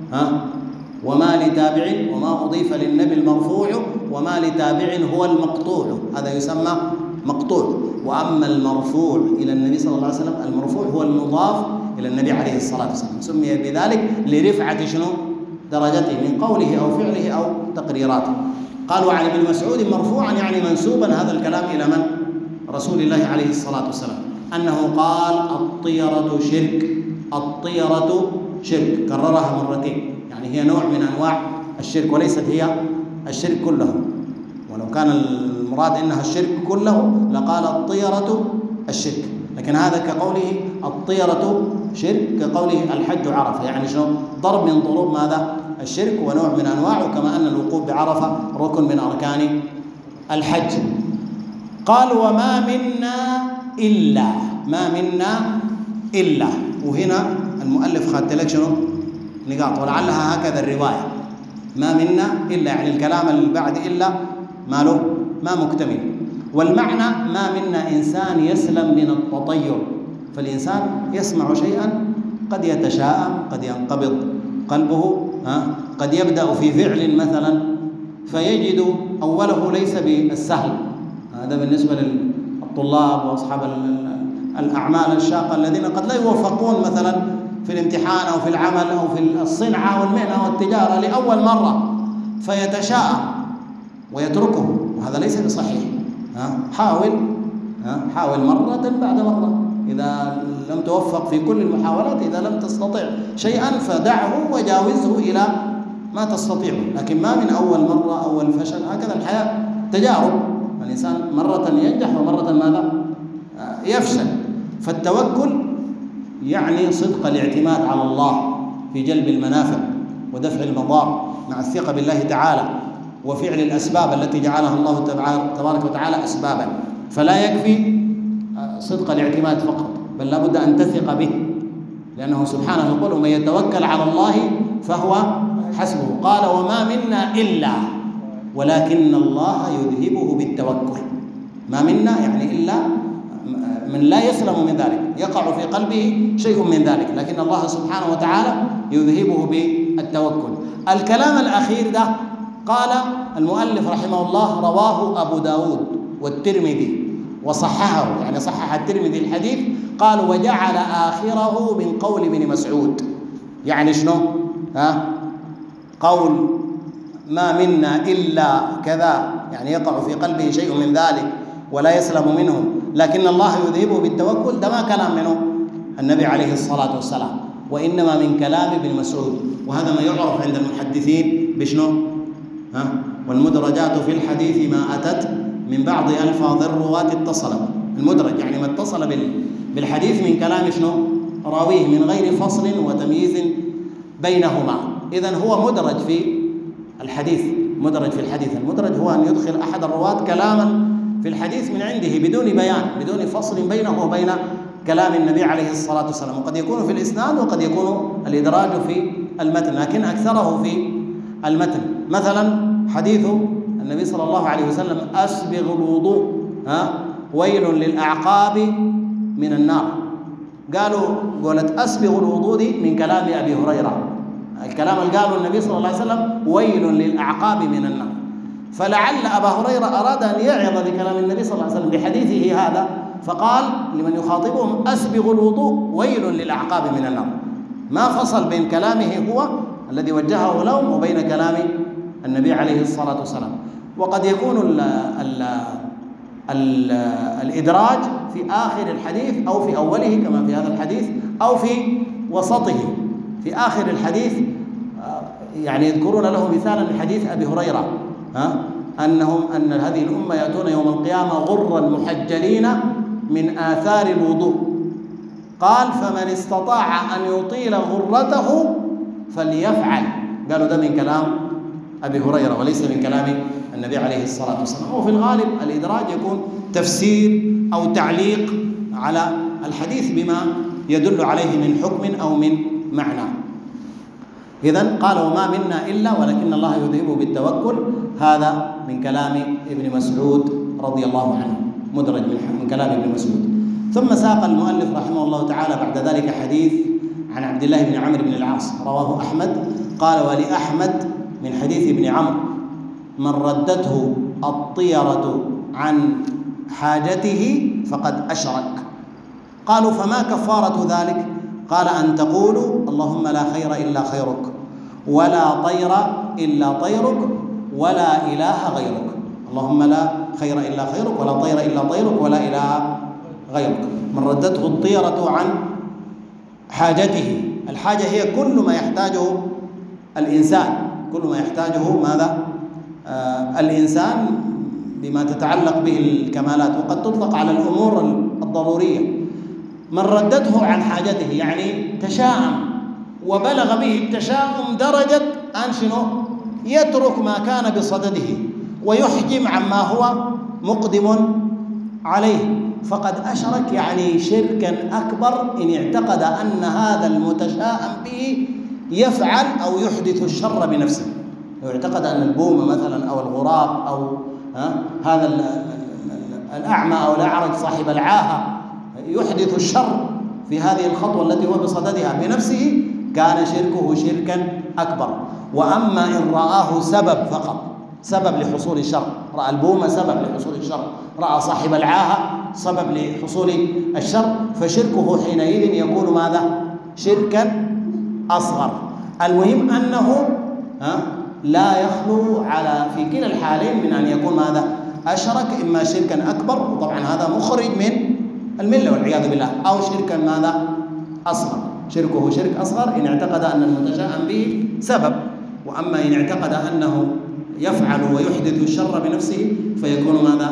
وما لتابع، وما أضيف للنبي المرفوع وما لتابع هو المقطوع، هذا يسمى مقطوع. وأما المرفوع إلى النبي صلى الله عليه وسلم، المرفوع هو المضاف إلى النبي عليه الصلاة والسلام، سمي بذلك لرفعة شنو؟ درجته من قوله أو فعله أو تقريراته. قالوا عن ابن مسعود مرفوعا يعني منسوبا هذا الكلام إلى من؟ رسول الله عليه الصلاة والسلام، أنه قال الطيرة شرك، الطيرة شرك، كررها مرتين، يعني هي نوع من أنواع الشرك وليست هي الشرك كله. ولو كان المراد إنها الشرك كله لقال الطيرة الشرك، لكن هذا كقوله الطيرة شرك كقوله الحج عرفة، يعني شنو؟ ضرب من ضروب ماذا؟ الشرك ونوع من أنواعه، كما أن الوقوف بعرفة ركن من أركان الحج. قال وما منا إلا، ما منا إلا، وهنا المؤلف خدت لك شنو؟ نقاط، ولعلها هكذا الرواية، ما منا إلا، يعني الكلام اللي بعد إلا ما له ما مكتمل. والمعنى ما منا إنسان يسلم من التطير، فالإنسان يسمع شيئا قد يتشائم قد ينقبض قلبه، قد يبدأ في فعل مثلا فيجد أوله ليس بالسهل. هذا بالنسبة للطلاب وأصحاب الأعمال الشاقة الذين قد لا يوفقون مثلا في الامتحان أو في العمل أو في الصنعة والمهنة والتجارة لأول مرة فيتشائم ويتركه، وهذا ليس بصحيح. حاول مرة بعد مرة، إذا لم توفق في كل المحاولات، إذا لم تستطع شيئا فدعه وجاوزه إلى ما تستطيعه، لكن ما من أول مرة أول فشل. هكذا الحياة تجارب، الإنسان مرة ينجح ومرة ماذا؟ يفشل. فالتوكل يعني صدق الاعتماد على الله في جلب المنافع ودفع المضار مع الثقة بالله تعالى وفعل الأسباب التي جعلها الله تبارك وتعالى أسبابا. فلا يكفي صدق الاعتماد فقط، بل لا بد أن تثق به، لأنه سبحانه يقول ومن يتوكل على الله فهو حسبه. قال وما منا إلا ولكن الله يذهبه بالتوكل. ما منا يعني إلا من لا يسلم من ذلك، يقع في قلبه شيء من ذلك، لكن الله سبحانه وتعالى يذهبه بالتوكل. الكلام الأخير ده قال المؤلف رحمه الله رواه أبو داود والترمذي وصححه، يعني صحح الترمذي الحديث. قال وجعل آخره من قول ابن مسعود، يعني شنو؟ قول ما منا إلا كذا، يعني يقع في قلبه شيء من ذلك ولا يسلم منه، لكن الله يذهبه بالتوكل. ده ما كلام منه النبي عليه الصلاة والسلام، وإنما من كلام ابن مسعود. وهذا ما يعرف عند المحدثين بشنو؟ والمدرجات في الحديث ما أتت من بعض ألفاظ الرواة اتصلت. المدرج يعني ما اتصل بالحديث من كلام شنو؟ راويه من غير فصل وتمييز بينهما. إذن هو مدرج في الحديث مدرج في الحديث. المدرج هو أن يدخل أحد الرواة كلاما في الحديث من عنده بدون بيان، بدون فصل بينه وبين كلام النبي عليه الصلاة والسلام، وقد يكون في الإسناد وقد يكون الإدراج في المتن، لكن أكثره في المتن. مثلا حديث النبي صلى الله عليه وسلم أسبغ الوضوء ويل للأعقاب من النار. قالت أسبغ الوضوء دي من كلام أبي هريرة، الكلام اللي قاله النبي صلى الله عليه وسلم ويل للأعقاب من النار، فلعل أبا هريرة أراد أن يعظ بكلام النبي صلى الله عليه وسلم بحديثه هذا، فقال لمن يخاطبهم أسبغ الوضوء ويل للأعقاب من النار، ما فصل بين كلامه هو الذي وجهه لهم وبين كلام النبي عليه الصلاة والسلام. وقد يكون الإدراج في آخر الحديث أو في أوله كما في هذا الحديث، أو في وسطه في آخر الحديث. يعني يذكرون له مثالا من حديث أبي هريرة أن هذه الأمة يأتون يوم القيامة غرا محجلين من آثار الوضوء، قال فمن استطاع أن يطيل غرته فليفعل. قالوا ده من كلام أبي هريرة وليس من كلام النبي عليه الصلاة والسلام. وفي الغالب الإدراج يكون تفسير أو تعليق على الحديث بما يدل عليه من حكم أو من معنى. إذن قال وما منا إلا ولكن الله يذهب بالتوكل، هذا من كلام ابن مسعود رضي الله عنه، مدرج من كلام ابن مسعود. ثم ساق المؤلف رحمه الله تعالى بعد ذلك حديث عن عبد الله بن عمرو بن العاص رواه أحمد، قال ولأحمد من حديث ابن عمرو من ردته الطيرة عن حاجته فقد أشرك. قالوا فما كفارة ذلك؟ قال أن تقولوا اللهم لا خير إلا خيرك ولا طير إلا طيرك ولا إله غيرك. اللهم لا خير إلا خيرك ولا طير إلا طيرك ولا إله غيرك. من ردته الطيرة عن حاجته، الحاجة هي كل ما يحتاجه الإنسان، كل ما يحتاجه ماذا؟ الإنسان بما تتعلق به الكمالات، وقد تطلق على الأمور الضرورية. من ردته عن حاجته يعني تشاءم وبلغ به التشاؤم درجة أن شنو؟ يترك ما كان بصدده ويحجم عما هو مقدم عليه، فقد أشرك يعني شركا أكبر إن اعتقد أن هذا المتشاءم به يفعل أو يحدث الشر بنفسه. لو اعتقد أن البومة مثلا أو الغراب أو هذا الأعمى أو الأعرج صاحب العاهة يحدث الشر في هذه الخطوة التي هو بصددها بنفسه، كان شركه شركا أكبر. وأما إن رآه سبب فقط، سبب لحصول الشر، رأى البومة سبب لحصول الشر، رأى صاحب العاهة سبب لحصول الشر، فشركه حينئذ يكون ماذا؟ شركا أصغر. المهم أنه لا يخلو في كلا الحالين من أن يكون ماذا؟ أشرك، إما شركا أكبر وطبعا هذا مخرج من الملة والعياذ بالله، أو شركا ماذا؟ أصغر. شركه شرك أصغر إن اعتقد أن المتشاءم به سبب، وأما إن اعتقد أنه يفعل ويحدث الشر بنفسه فيكون ماذا؟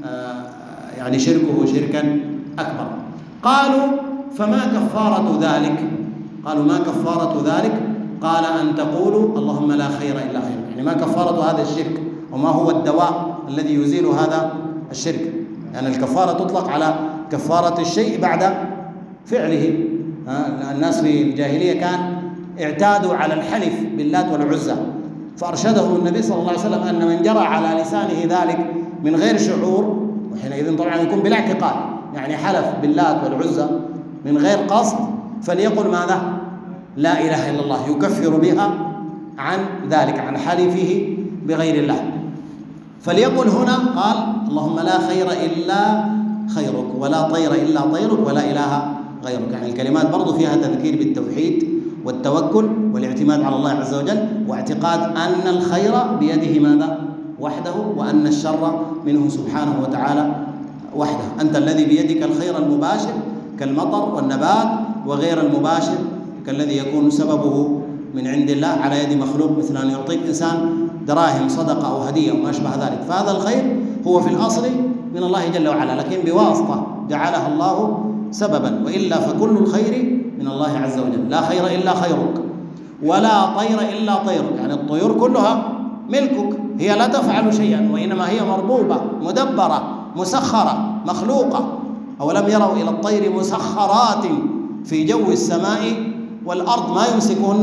يعني شركه شركا أكبر. قالوا فما كفارة ذلك؟ قالوا ما كفارة ذلك؟ قال أن تقولوا اللهم لا خير إلا خيرك. يعني ما كفارة هذا الشرك وما هو الدواء الذي يزيل هذا الشرك؟ يعني الكفارة تطلق على كفارة الشيء بعد فعله. الناس في الجاهلية كان اعتادوا على الحلف باللات والعزى، فأرشدهم النبي صلى الله عليه وسلم أن من جرى على لسانه ذلك من غير شعور، وحينئذ طبعا يكون بلا اعتقاد، يعني حلف باللات والعزى من غير قصد، فليقل ماذا؟ لا إله إلا الله، يكفر بها عن ذلك، عن حلفه بغير الله. فليقل هنا قال اللهم لا خير إلا خيرك ولا طير إلا طيرك ولا إله غيرك. يعني الكلمات برضو فيها تذكير بالتوحيد والتوكل والاعتماد على الله عز وجل، واعتقاد أن الخير بيده ماذا؟ وحده، وأن الشر منه سبحانه وتعالى وحده. أنت الذي بيدك الخير المباشر كالمطر والنبات، وغير المباشر كالذي يكون سببه من عند الله على يد مخلوق، مثل أن يعطيك إنسان دراهم صدقة أو هدية وما أشبه ذلك، فهذا الخير هو في الأصل من الله جل وعلا، لكن بواسطة جعلها الله سببا، وإلا فكل الخير من الله عز وجل. لا خير إلا خيرك ولا طير إلا طيرك، يعني الطيور كلها ملكك، هي لا تفعل شيئا، وإنما هي مربوبة مدبرة مسخرة مخلوقة. أولم يروا إلى الطير مسخرات في جو السماء والأرض ما يمسكهن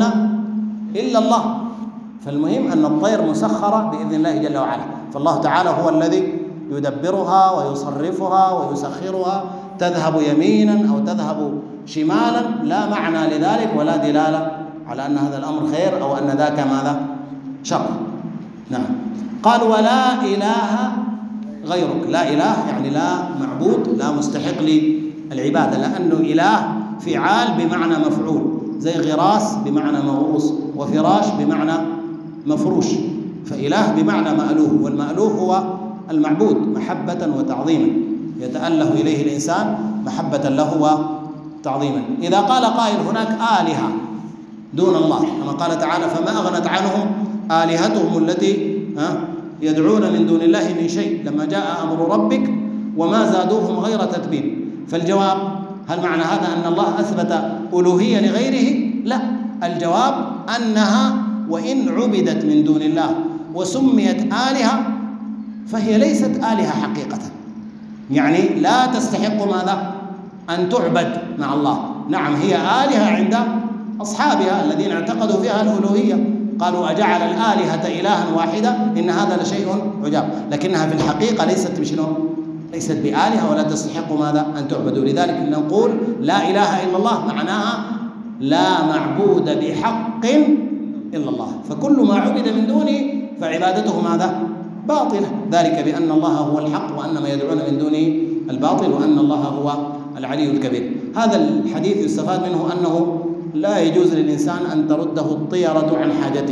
إلا الله. فالمهم أن الطير مسخرة بإذن الله جل وعلا، فالله تعالى هو الذي يدبرها ويصرفها ويسخرها، تذهب يمينا أو تذهب شمالا، لا معنى لذلك ولا دلالة على أن هذا الأمر خير أو أن ذاك ماذا شر. نعم. قال ولا إله غيرك. لا إله يعني لا معبود، لا مستحق للعبادة، لأنه إله فعال بمعنى مفعول، زي غراس بمعنى مغروس، وفراش بمعنى مفروش، فإله بمعنى مألوه، والمألوه هو المعبود محبة وتعظيما، يتأله إليه الإنسان محبة له وتعظيما. إذا قال قائل هناك آلهة دون الله كما قال تعالى فما أغنت عنهم آلهتهم التي يدعون من دون الله من شيء لما جاء أمر ربك وما زادوهم غير تتبيب. فالجواب هل معنى هذا أن الله أثبت ألوهية لغيره؟ لا، الجواب أنها وإن عبدت من دون الله وسميت آلهة فهي ليست آلهة حقيقة، يعني لا تستحق ماذا؟ أن تعبد مع الله. نعم هي آلهة عند أصحابها الذين اعتقدوا فيها الألوهية، قالوا أجعل الآلهة إلها واحدة إن هذا لشيء عجاب، لكنها في الحقيقة ليست بشنو؟ ليست بآلهة ولا تستحق ماذا؟ أن تعبدوا. لذلك نقول لا إله إلا الله معناها لا معبود بحق إلا الله، فكل ما عبد من دونه فعبادته ماذا؟ باطلة، ذلك بأن الله هو الحق وأن ما يدعون من دونه الباطل وأن الله هو العلي الكبير. هذا الحديث يستفاد منه أنه لا يجوز للإنسان أن ترده الطيرة عن حاجته،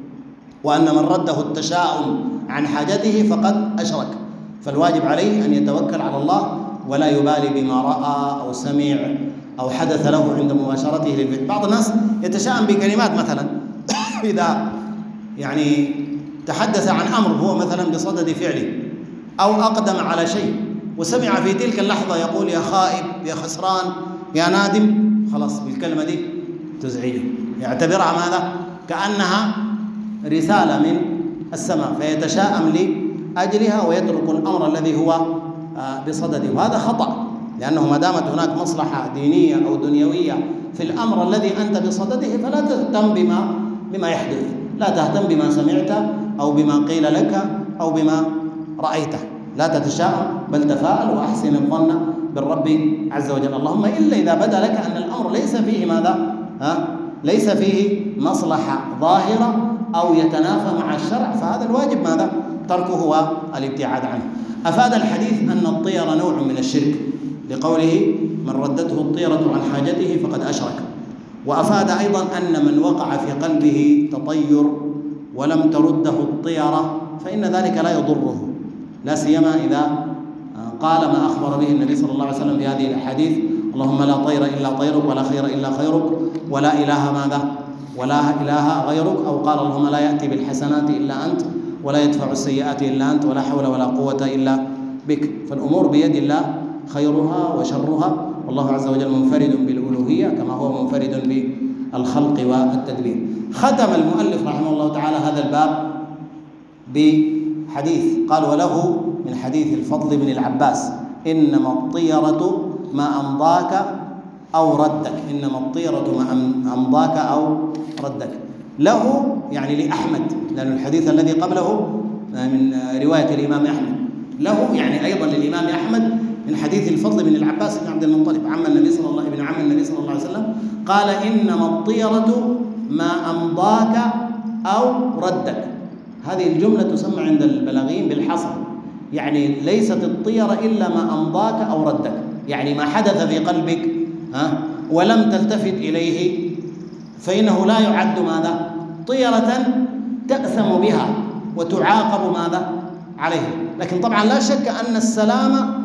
وأن من رده التشاؤم عن حاجته فقد أشرك، فالواجب عليه أن يتوكل على الله ولا يبالي بما رأى أو سمع أو حدث له عند مباشرته للفعل. بعض الناس يتشاءم بكلمات مثلا إذا يعني تحدث عن أمر هو مثلا بصدد فعله أو أقدم على شيء وسمع في تلك اللحظة يقول يا خائب يا خسران يا نادم، خلاص بالكلمة دي تزعجه، يعتبرها ماذا؟ كأنها رسالة من السماء، فيتشاءم لأجلها ويترك الأمر الذي هو بصدده، وهذا خطأ، لأنه ما دامت هناك مصلحة دينية أو دنيوية في الأمر الذي أنت بصدده فلا تهتم بما يحدث، لا تهتم بما سمعت أو بما قيل لك أو بما رأيته، لا تتشاءم بل تفاءل وأحسن الظن بالرب عز وجل. اللهم إلا إذا بدا لك أن الأمر ليس فيه ماذا؟ ليس فيه مصلحة ظاهرة أو يتنافى مع الشرع، فهذا الواجب ماذا؟ تركه والابتعاد عنه. أفاد الحديث أن الطيرة نوع من الشرك لقوله من ردته الطيرة عن حاجته فقد أشرك. وأفاد أيضا أن من وقع في قلبه تطير ولم ترده الطيرة فإن ذلك لا يضره، لا سيما إذا قال ما أخبر به النبي صلى الله عليه وسلم في هذه الأحاديث اللهم لا طير إلا طيرك ولا خير إلا خيرك ولا إله ماذا؟ ولا إله غيرك، أو قال اللهم لا يأتي بالحسنات إلا أنت ولا يدفع السيئات إلا أنت ولا حول ولا قوة إلا بك. فالأمور بيد الله خيرها وشرها، والله عز وجل منفرد بالألوهية كما هو منفرد بالخلق والتدبير. ختم المؤلف رحمه الله تعالى هذا الباب بحديث قال وله من حديث الفضل بن العباس إنما الطيرة ما أمضاك أو ردك، إنما الطيرة ما أمضاك أو ردك. له يعني لأحمد، لأن الحديث الذي قبله من رواية الإمام أحمد، له يعني أيضا للإمام أحمد من حديث الفضل بن العباس بن عبد المطلب عم النبي صلى الله عليه وسلم قال إنما الطيرة ما أمضاك أو ردك. هذه الجملة تسمى عند البلاغيين بالحصر، يعني ليست الطيرة إلا ما أمضاك أو ردك، يعني ما حدث في قلبك ولم تلتفت إليه فإنه لا يعد ماذا؟ طيرة تأثم بها وتعاقب ماذا؟ عليها. لكن طبعا لا شك أن السلامة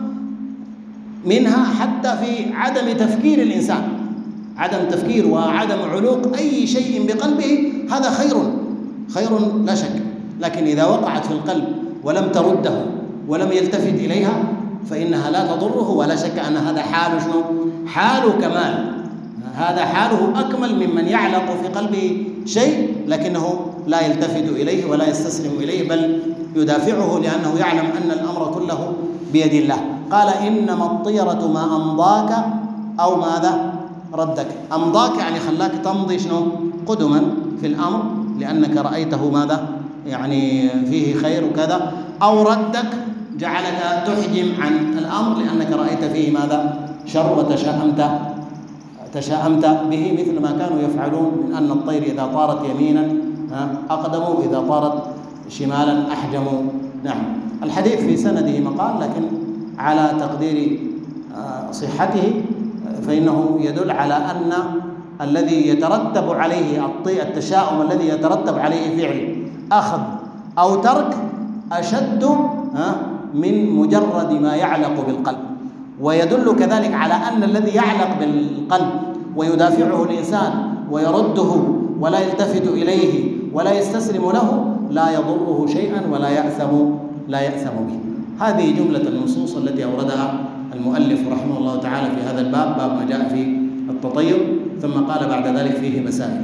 منها حتى في عدم تفكير الإنسان، عدم تفكير وعدم علوق أي شيء بقلبه، هذا خير لا شك. لكن إذا وقعت في القلب ولم ترده ولم يلتفت إليها فإنها لا تضره، ولا شك أن هذا حال شنو؟ حال كمال، هذا حاله أكمل ممن يعلق في قلبه شيء لكنه لا يلتفت إليه ولا يستسلم إليه، بل يدافعه لأنه يعلم أن الأمر كله بيد الله. قال إنما الطيرة ما أمضاك أو ماذا ردك. أمضاك يعني خلاك تمضي شنو قدما في الأمر لأنك رأيته ماذا يعني فيه خير وكذا، أو ردك جعلك تحجم عن الأمر لأنك رأيت فيه ماذا شر وتشاءمت به، مثل ما كانوا يفعلون من أن الطير إذا طارت يمينا أقدموا وإذا طارت شمالا أحجموا. نعم. الحديث في سنده مقال، لكن على تقدير صحته فإنه يدل على أن الذي يترتب عليه التشاؤم الذي يترتب عليه فعل أخذ أو ترك أشد من مجرد ما يعلق بالقلب. ويدل كذلك على أن الذي يعلق بالقلب ويدافعه الإنسان ويرده ولا يلتفت إليه ولا يستسلم له لا يضره شيئا ولا يأثم به. هذه جملة النصوص التي أوردها المؤلف رحمه الله تعالى في هذا الباب، باب ما جاء في التطير، ثم قال بعد ذلك فيه مسائل.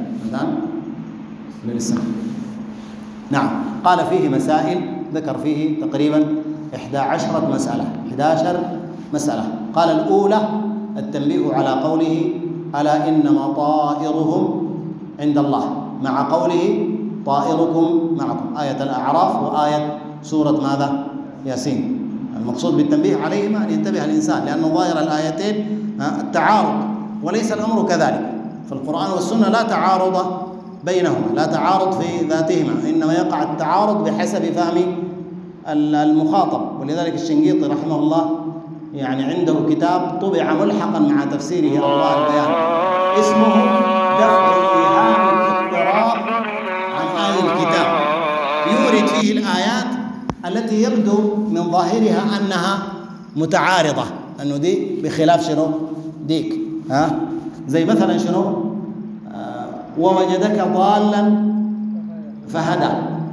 نعم، قال فيه مسائل، ذكر فيه تقريبا 11 مسألة. قال الأولى التنبيه على قوله ألا إنما طائرهم عند الله، مع قوله طائركم معكم، آية الأعراف وآية سورة ماذا ياسين. المقصود بالتنبيه عليهما أن ينتبه الإنسان، لأن ظاهر الآيتين التعارض، وليس الأمر كذلك. فالقرآن والسنة لا تعارض بينهما، لا تعارض في ذاتهما، إنما يقع التعارض بحسب فهم المخاطب. ولذلك الشنقيطي رحمه الله يعني عنده كتاب طبع ملحقا مع تفسيره أضواء البيان اسمه دفع إيهام الاضطراب عن آي الكتاب، يورد فيه الآيات التي يبدو من ظاهرها أنها متعارضة، أنه دي بخلاف شنو ديك، زي مثلا شنو ووجدك ضالا فهدى،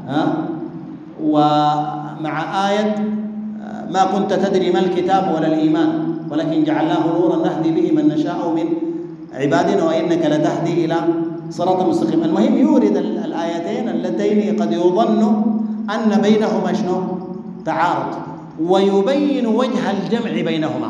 ومع آية ما كنت تدري ما الكتاب ولا الإيمان ولكن جعلناه نورا نهدي به من نشاء من عبادنا وإنك لتهدي إلى صراط مستقيم. المهم يورد الآيتين اللتين قد يظن أن بينهما شنو تعارض، ويبين وجه الجمع بينهما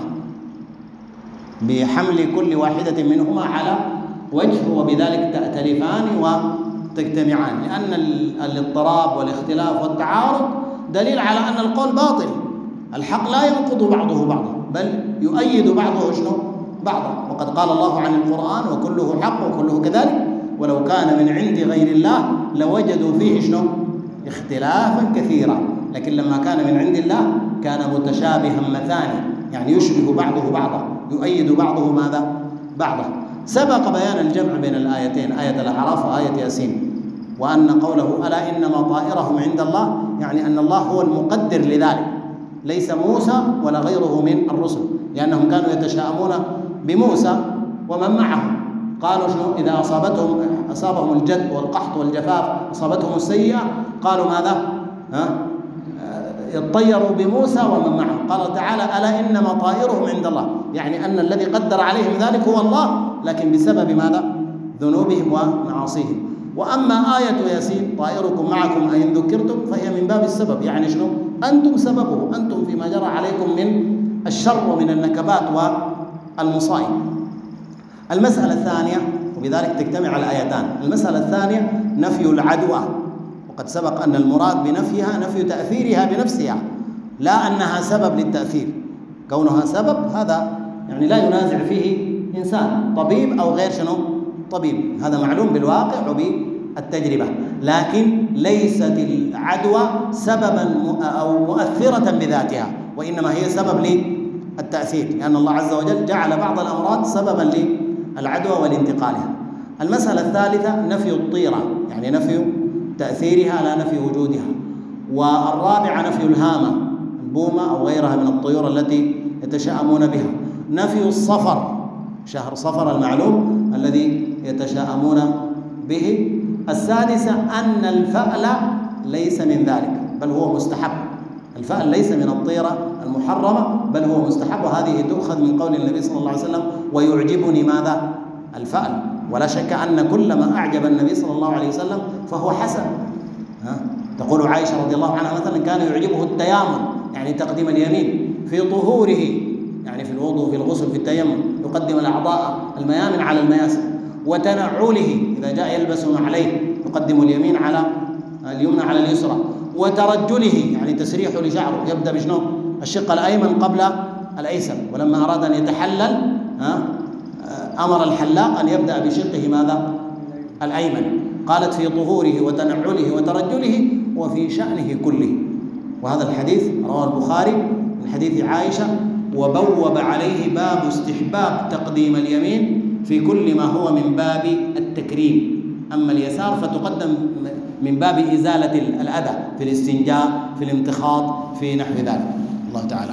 بحمل كل واحدة منهما على وجه، وبذلك تأتلفان وتجتمعان، لأن الاضطراب والاختلاف والتعارض دليل على أن القول باطل. الحق لا ينقض بعضه بعضا، بل يؤيد بعضه شنو بعضا. وقد قال الله عن القرآن وكله حق وكله كذلك، ولو كان من عند غير الله لوجدوا فيه شنو اختلافا كثيرا، لكن لما كان من عند الله كان متشابها مثاني، يعني يشبه بعضه بعضا، يؤيد بعضه ماذا بعضه. سبق بيان الجمع بين الآيتين، آية الأعراف وآية ياسين، وأن قوله ألا إنما طائرهم عند الله يعني أن الله هو المقدر لذلك، ليس موسى ولا غيره من الرسل، لأنهم كانوا يتشاءمون بموسى ومن معه. قالوا شنو إذا أصابهم الجد والقحط والجفاف أصابتهم السيئة قالوا ماذا يطيروا بموسى ومن معه. قال تعالى ألا إنما طائرهم عند الله، يعني أن الذي قدر عليهم ذلك هو الله، لكن بسبب ماذا ذنوبهم ومعاصيهم. وأما آية ياسين طائركم معكم أئن ذكرتم فهي من باب السبب، يعني شنو أنتم سببه، أنتم فيما جرى عليكم من الشر ومن النكبات والمصائب. المسألة الثانية، وبذلك تجتمع الآيتان، المسألة الثانية نفي العدوى، وقد سبق أن المراد بنفيها نفي تأثيرها بنفسها، لا أنها سبب للتأثير. كونها سبب هذا يعني لا ينازع فيه إنسان، طبيب أو غير شنو طبيب، هذا معلوم بالواقع وبالتجربة، لكن ليست العدوى سببا أو مؤثرة بذاتها، وإنما هي سبب للتأثير، لأن الله عز وجل جعل بعض الأمراض سببا للعدوى والانتقالها. المسألة الثالثة نفي الطيرة، يعني نفي تأثيرها لا نفي وجودها. والرابعة نفي الهامة، البومة أو غيرها من الطيور التي يتشاءمون بها. نفي الصفر، شهر صفر المعلوم الذي يتشاءمون به. السادسة أن الفأل ليس من ذلك بل هو مستحب، الفأل ليس من الطيرة المحرمة بل هو مستحب، وهذه تؤخذ من قول النبي صلى الله عليه وسلم ويعجبني ماذا الفأل، ولا شك أن كل ما أعجب النبي صلى الله عليه وسلم فهو حسن. تقول عائشة رضي الله عنها مثلا كان يعجبه التيامن، يعني تقديم اليمين في طهوره، يعني في الوضوء في الغسل في التيمم يقدم الأعضاء الميامن على المياسر، وتنعله إذا جاء يلبس عليه يقدم اليمين على اليمنى على اليسرى، وترجله يعني تسريحه لشعره يبدأ بشنو؟ الشق الأيمن قبل الأيسر، ولما أراد أن يتحلل أمر الحلاق أن يبدأ بشقه ماذا؟ الأيمن. قالت في طهوره وتنعله وترجله وفي شأنه كله. وهذا الحديث رواه البخاري من حديث عائشة، وبوب عليه باب استحباب تقديم اليمين في كل ما هو من باب التكريم، أما اليسار فتقدم من باب إزالة الأذى في الاستنجاء في الامتخاط في نحو ذلك. الله تعالى.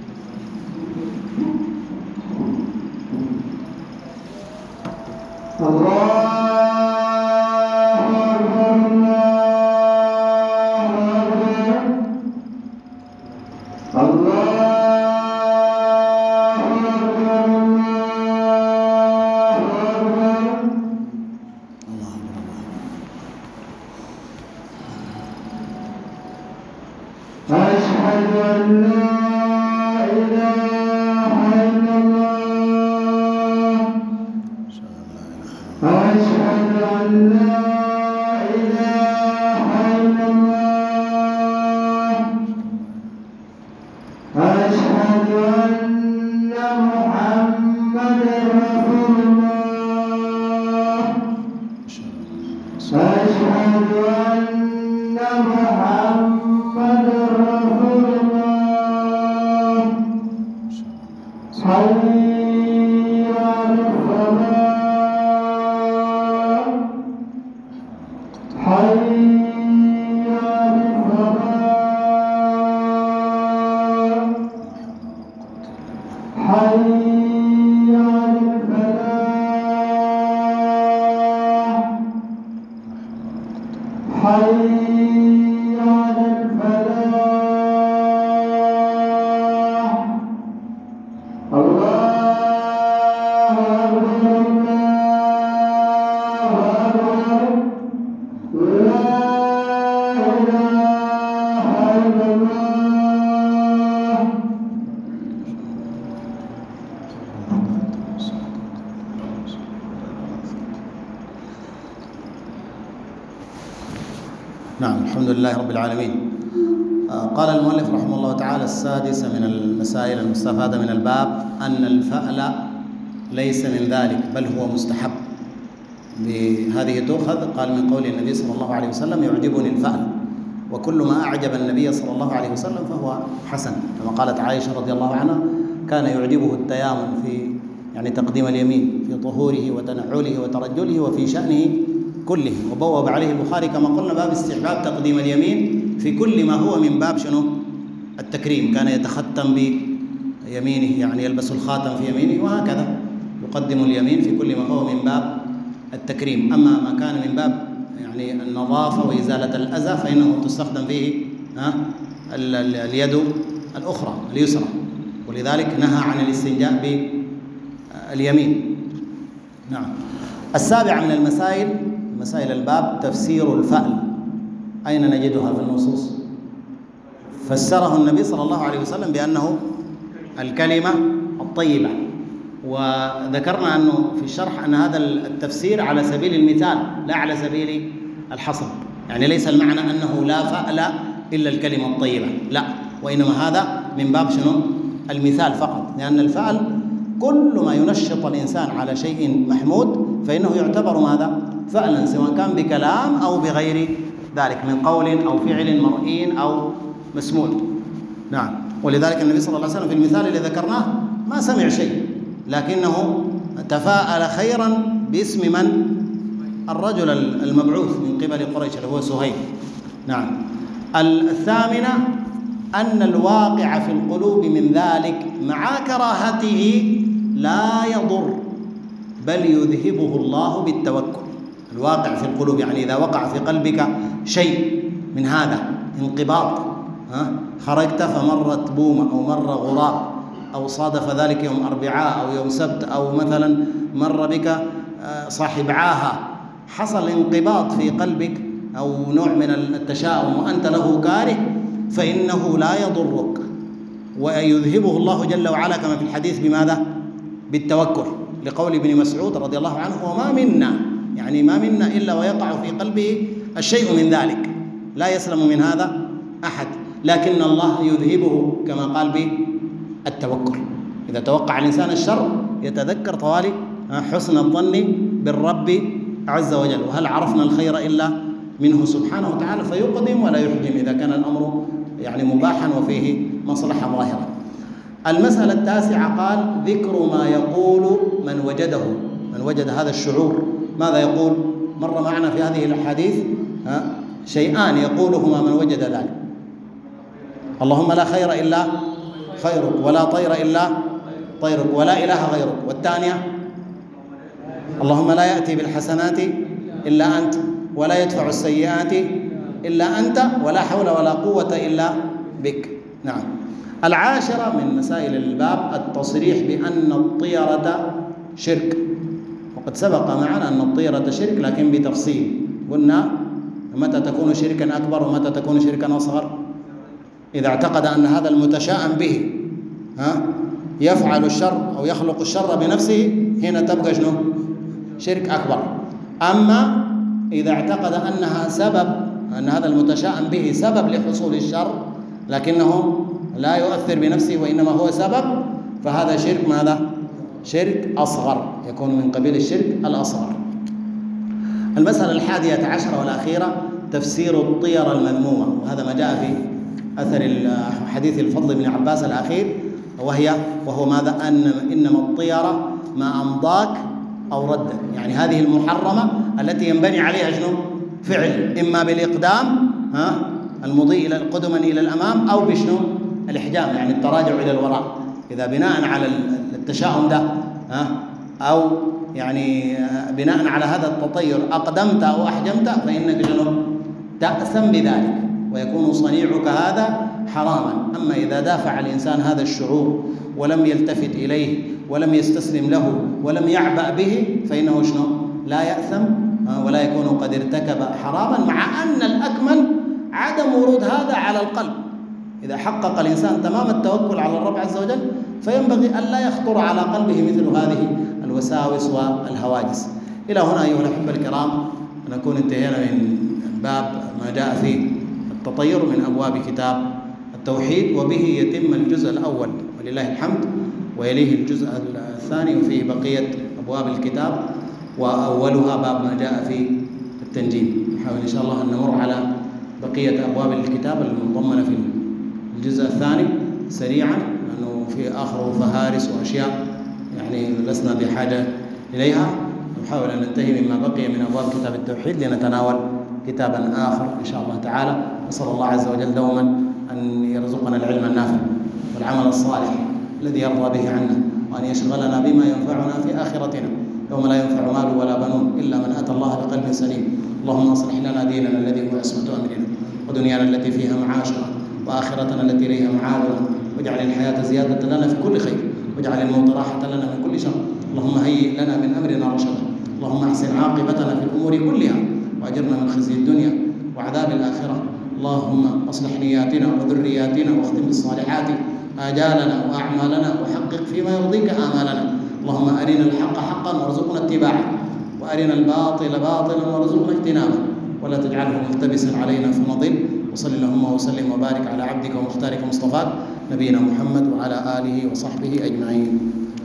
نعم، الحمد لله رب العالمين. قال المؤلف رحمه الله تعالى: السادس من المسائل المستفادة من الباب أن الفأل ليس من ذلك بل هو مستحب. بهذه تؤخذ قال من قول النبي صلى الله عليه وسلم: يعجبني الفأل، وكل ما أعجب النبي صلى الله عليه وسلم فهو حسن، كما قالت عائشة رضي الله عنها: كان يعجبه التيامن في يعني تقديم اليمين في طهوره وتنعله وترجله وفي شأنه كله. وبوب عليه البخاري كما قلنا باب استحباب تقديم اليمين في كل ما هو من باب شنو؟ التكريم. كان يتختم بيمينه، يعني يلبس الخاتم في يمينه، وهكذا يقدم اليمين في كل ما هو من باب التكريم. أما ما كان من باب يعني النظافة وإزالة الأذى فإنه تستخدم فيه اليد الأخرى اليسرى، ولذلك نهى عن الاستنجاء باليمين. نعم. السابع من مسائل الباب تفسير الفأل. أين نجدها في النصوص؟ فسره النبي صلى الله عليه وسلم بأنه الكلمة الطيبة، وذكرنا أنه في الشرح أن هذا التفسير على سبيل المثال لا على سبيل الحصر، يعني ليس المعنى أنه لا فأل إلا الكلمة الطيبة، لا، وإنما هذا من باب شنو؟ المثال فقط، لأن الفأل كل ما ينشط الإنسان على شيء محمود فإنه يعتبر ماذا؟ فعلا، سواء كان بكلام أو بغير ذلك من قول أو فعل مرئي أو مسموع. نعم. ولذلك النبي صلى الله عليه وسلم في المثال اللي ذكرناه ما سمع شيء، لكنه تفاءل خيرا باسم من؟ الرجل المبعوث من قبل قريش اللي هو سهيل. نعم. الثامنة أن الواقع في القلوب من ذلك مع كراهته لا يضر بل يذهبه الله بالتوكل. الواقع في القلوب يعني إذا وقع في قلبك شيء من هذا انقباض، خرجت فمرت بومة أو مر غراب أو صادف ذلك يوم أربعاء أو يوم سبت أو مثلا مر بك صاحب عاهة حصل انقباض في قلبك أو نوع من التشاؤم وأنت له كاره، فإنه لا يضرك، ويذهبه الله جل وعلا كما في الحديث بماذا؟ بالتوكل، لقول ابن مسعود رضي الله عنه: وما منا، يعني ما منا إلا ويقع في قلبه الشيء من ذلك، لا يسلم من هذا أحد، لكن الله يذهبه كما قال بالتوكل. إذا توقع الإنسان الشر يتذكر طوالي حسن الظن بالرب عز وجل، وهل عرفنا الخير إلا منه سبحانه وتعالى، فيقدم ولا يحجم إذا كان الأمر يعني مباحا وفيه مصلحة ظاهرة. المسألة التاسعة قال: ذكر ما يقول من وجده، من وجد هذا الشعور ماذا يقول؟ مر معنا في هذه الأحاديث شيئان يقولهما من وجد ذلك: اللهم لا خير إلا خيرك، ولا طير إلا طيرك، ولا إله غيرك. والثانية: اللهم لا يأتي بالحسنات إلا أنت، ولا يدفع السيئات إلا أنت، ولا حول ولا قوة إلا بك. نعم. العاشرة من مسائل الباب التصريح بأن الطيرة شرك، وقد سبق معنا أن الطيرة شرك لكن بتفصيل. قلنا متى تكون شركا أكبر ومتى تكون شركا أصغر؟ إذا اعتقد أن هذا المتشاءم به يفعل الشر أو يخلق الشر بنفسه، هنا تبقى شنو؟ شرك أكبر. أما إذا اعتقد أنها سبب، أن هذا المتشاءم به سبب لحصول الشر لكنه لا يؤثر بنفسه وإنما هو سبب، فهذا شرك ماذا؟ شرك أصغر، يكون من قبيل الشرك الأصغر. المسألة 11 والأخيرة تفسير الطيرة المذمومة، وهذا ما جاء في أثر حديث الفضل بن عباس الأخير، وهو ماذا؟ إنما الطيرة ما أمضاك أو ردك، يعني هذه المحرمة التي ينبني عليها شنو؟ فعل، إما بالإقدام المضي إلى قدما إلى الأمام، أو بشنو؟ الإحجام، يعني التراجع إلى الوراء. إذا بناء على التشاؤم ده أو يعني بناء على هذا التطير أقدمت أو أحجمت، فإنك شنو؟ تأثم بذلك، ويكون صنيعك هذا حراما. أما إذا دافع الإنسان هذا الشعور ولم يلتفت إليه ولم يستسلم له ولم يعبأ به، فإنه شنو؟ لا يأثم ولا يكون قد ارتكب حراما، مع أن الأكمل عدم ورود هذا على القلب. إذا حقق الإنسان تمام التوكل على الرب عز وجل، فينبغي أن لا يخطر على قلبه مثل هذه الوساوس والهواجس. إلى هنا أيها الأحبة الكرام نكون انتهينا من باب ما جاء في التطير من أبواب كتاب التوحيد، وبه يتم الجزء الأول ولله الحمد، ويليه الجزء الثاني، وفيه بقية أبواب الكتاب، وأولها باب ما جاء في التنجيم. نحاول إن شاء الله أن نمر على بقية أبواب الكتاب المضمنة في الجزء الثاني سريعا، لأنه في آخره فهارس وأشياء يعني لسنا بحاجة إليها. نحاول أن ننتهي مما بقي من أبواب كتاب التوحيد لنتناول كتابا آخر إن شاء الله تعالى. أسأل الله عز وجل دوما أن يرزقنا العلم النافع والعمل الصالح الذي يرضى به عنا، وأن يشغلنا بما ينفعنا في آخرتنا يوم لا ينفع مال ولا بنون إلا من أتى الله بقلب سليم. اللهم اصلح لنا ديننا الذي هو عصمة أمرنا، ودنيانا التي فيها معاشنا، وآخرتنا التي إليها معادنا، واجعل الحياة زيادة لنا في كل خير، واجعل الموت راحة لنا من كل شر. اللهم هيئ لنا من أمرنا رشدا، اللهم احسن عاقبتنا في الأمور كلها، وأجرنا من خزي الدنيا وعذاب الآخرة. اللهم اصلح نياتنا وذرياتنا، واختم بالصالحات آجالنا وأعمالنا، وحقق فيما يرضيك آمالنا. اللهم أرنا الحق حقا وارزقنا اتباعه، وأرنا الباطل باطلا وارزقنا اجتنابه، ولا تجعله ملتبسا علينا فنضل. وصل اللهم وسلم وبارك على عبدك ومختارك مصطفاك نبينا محمد وعلى آله وصحبه أجمعين.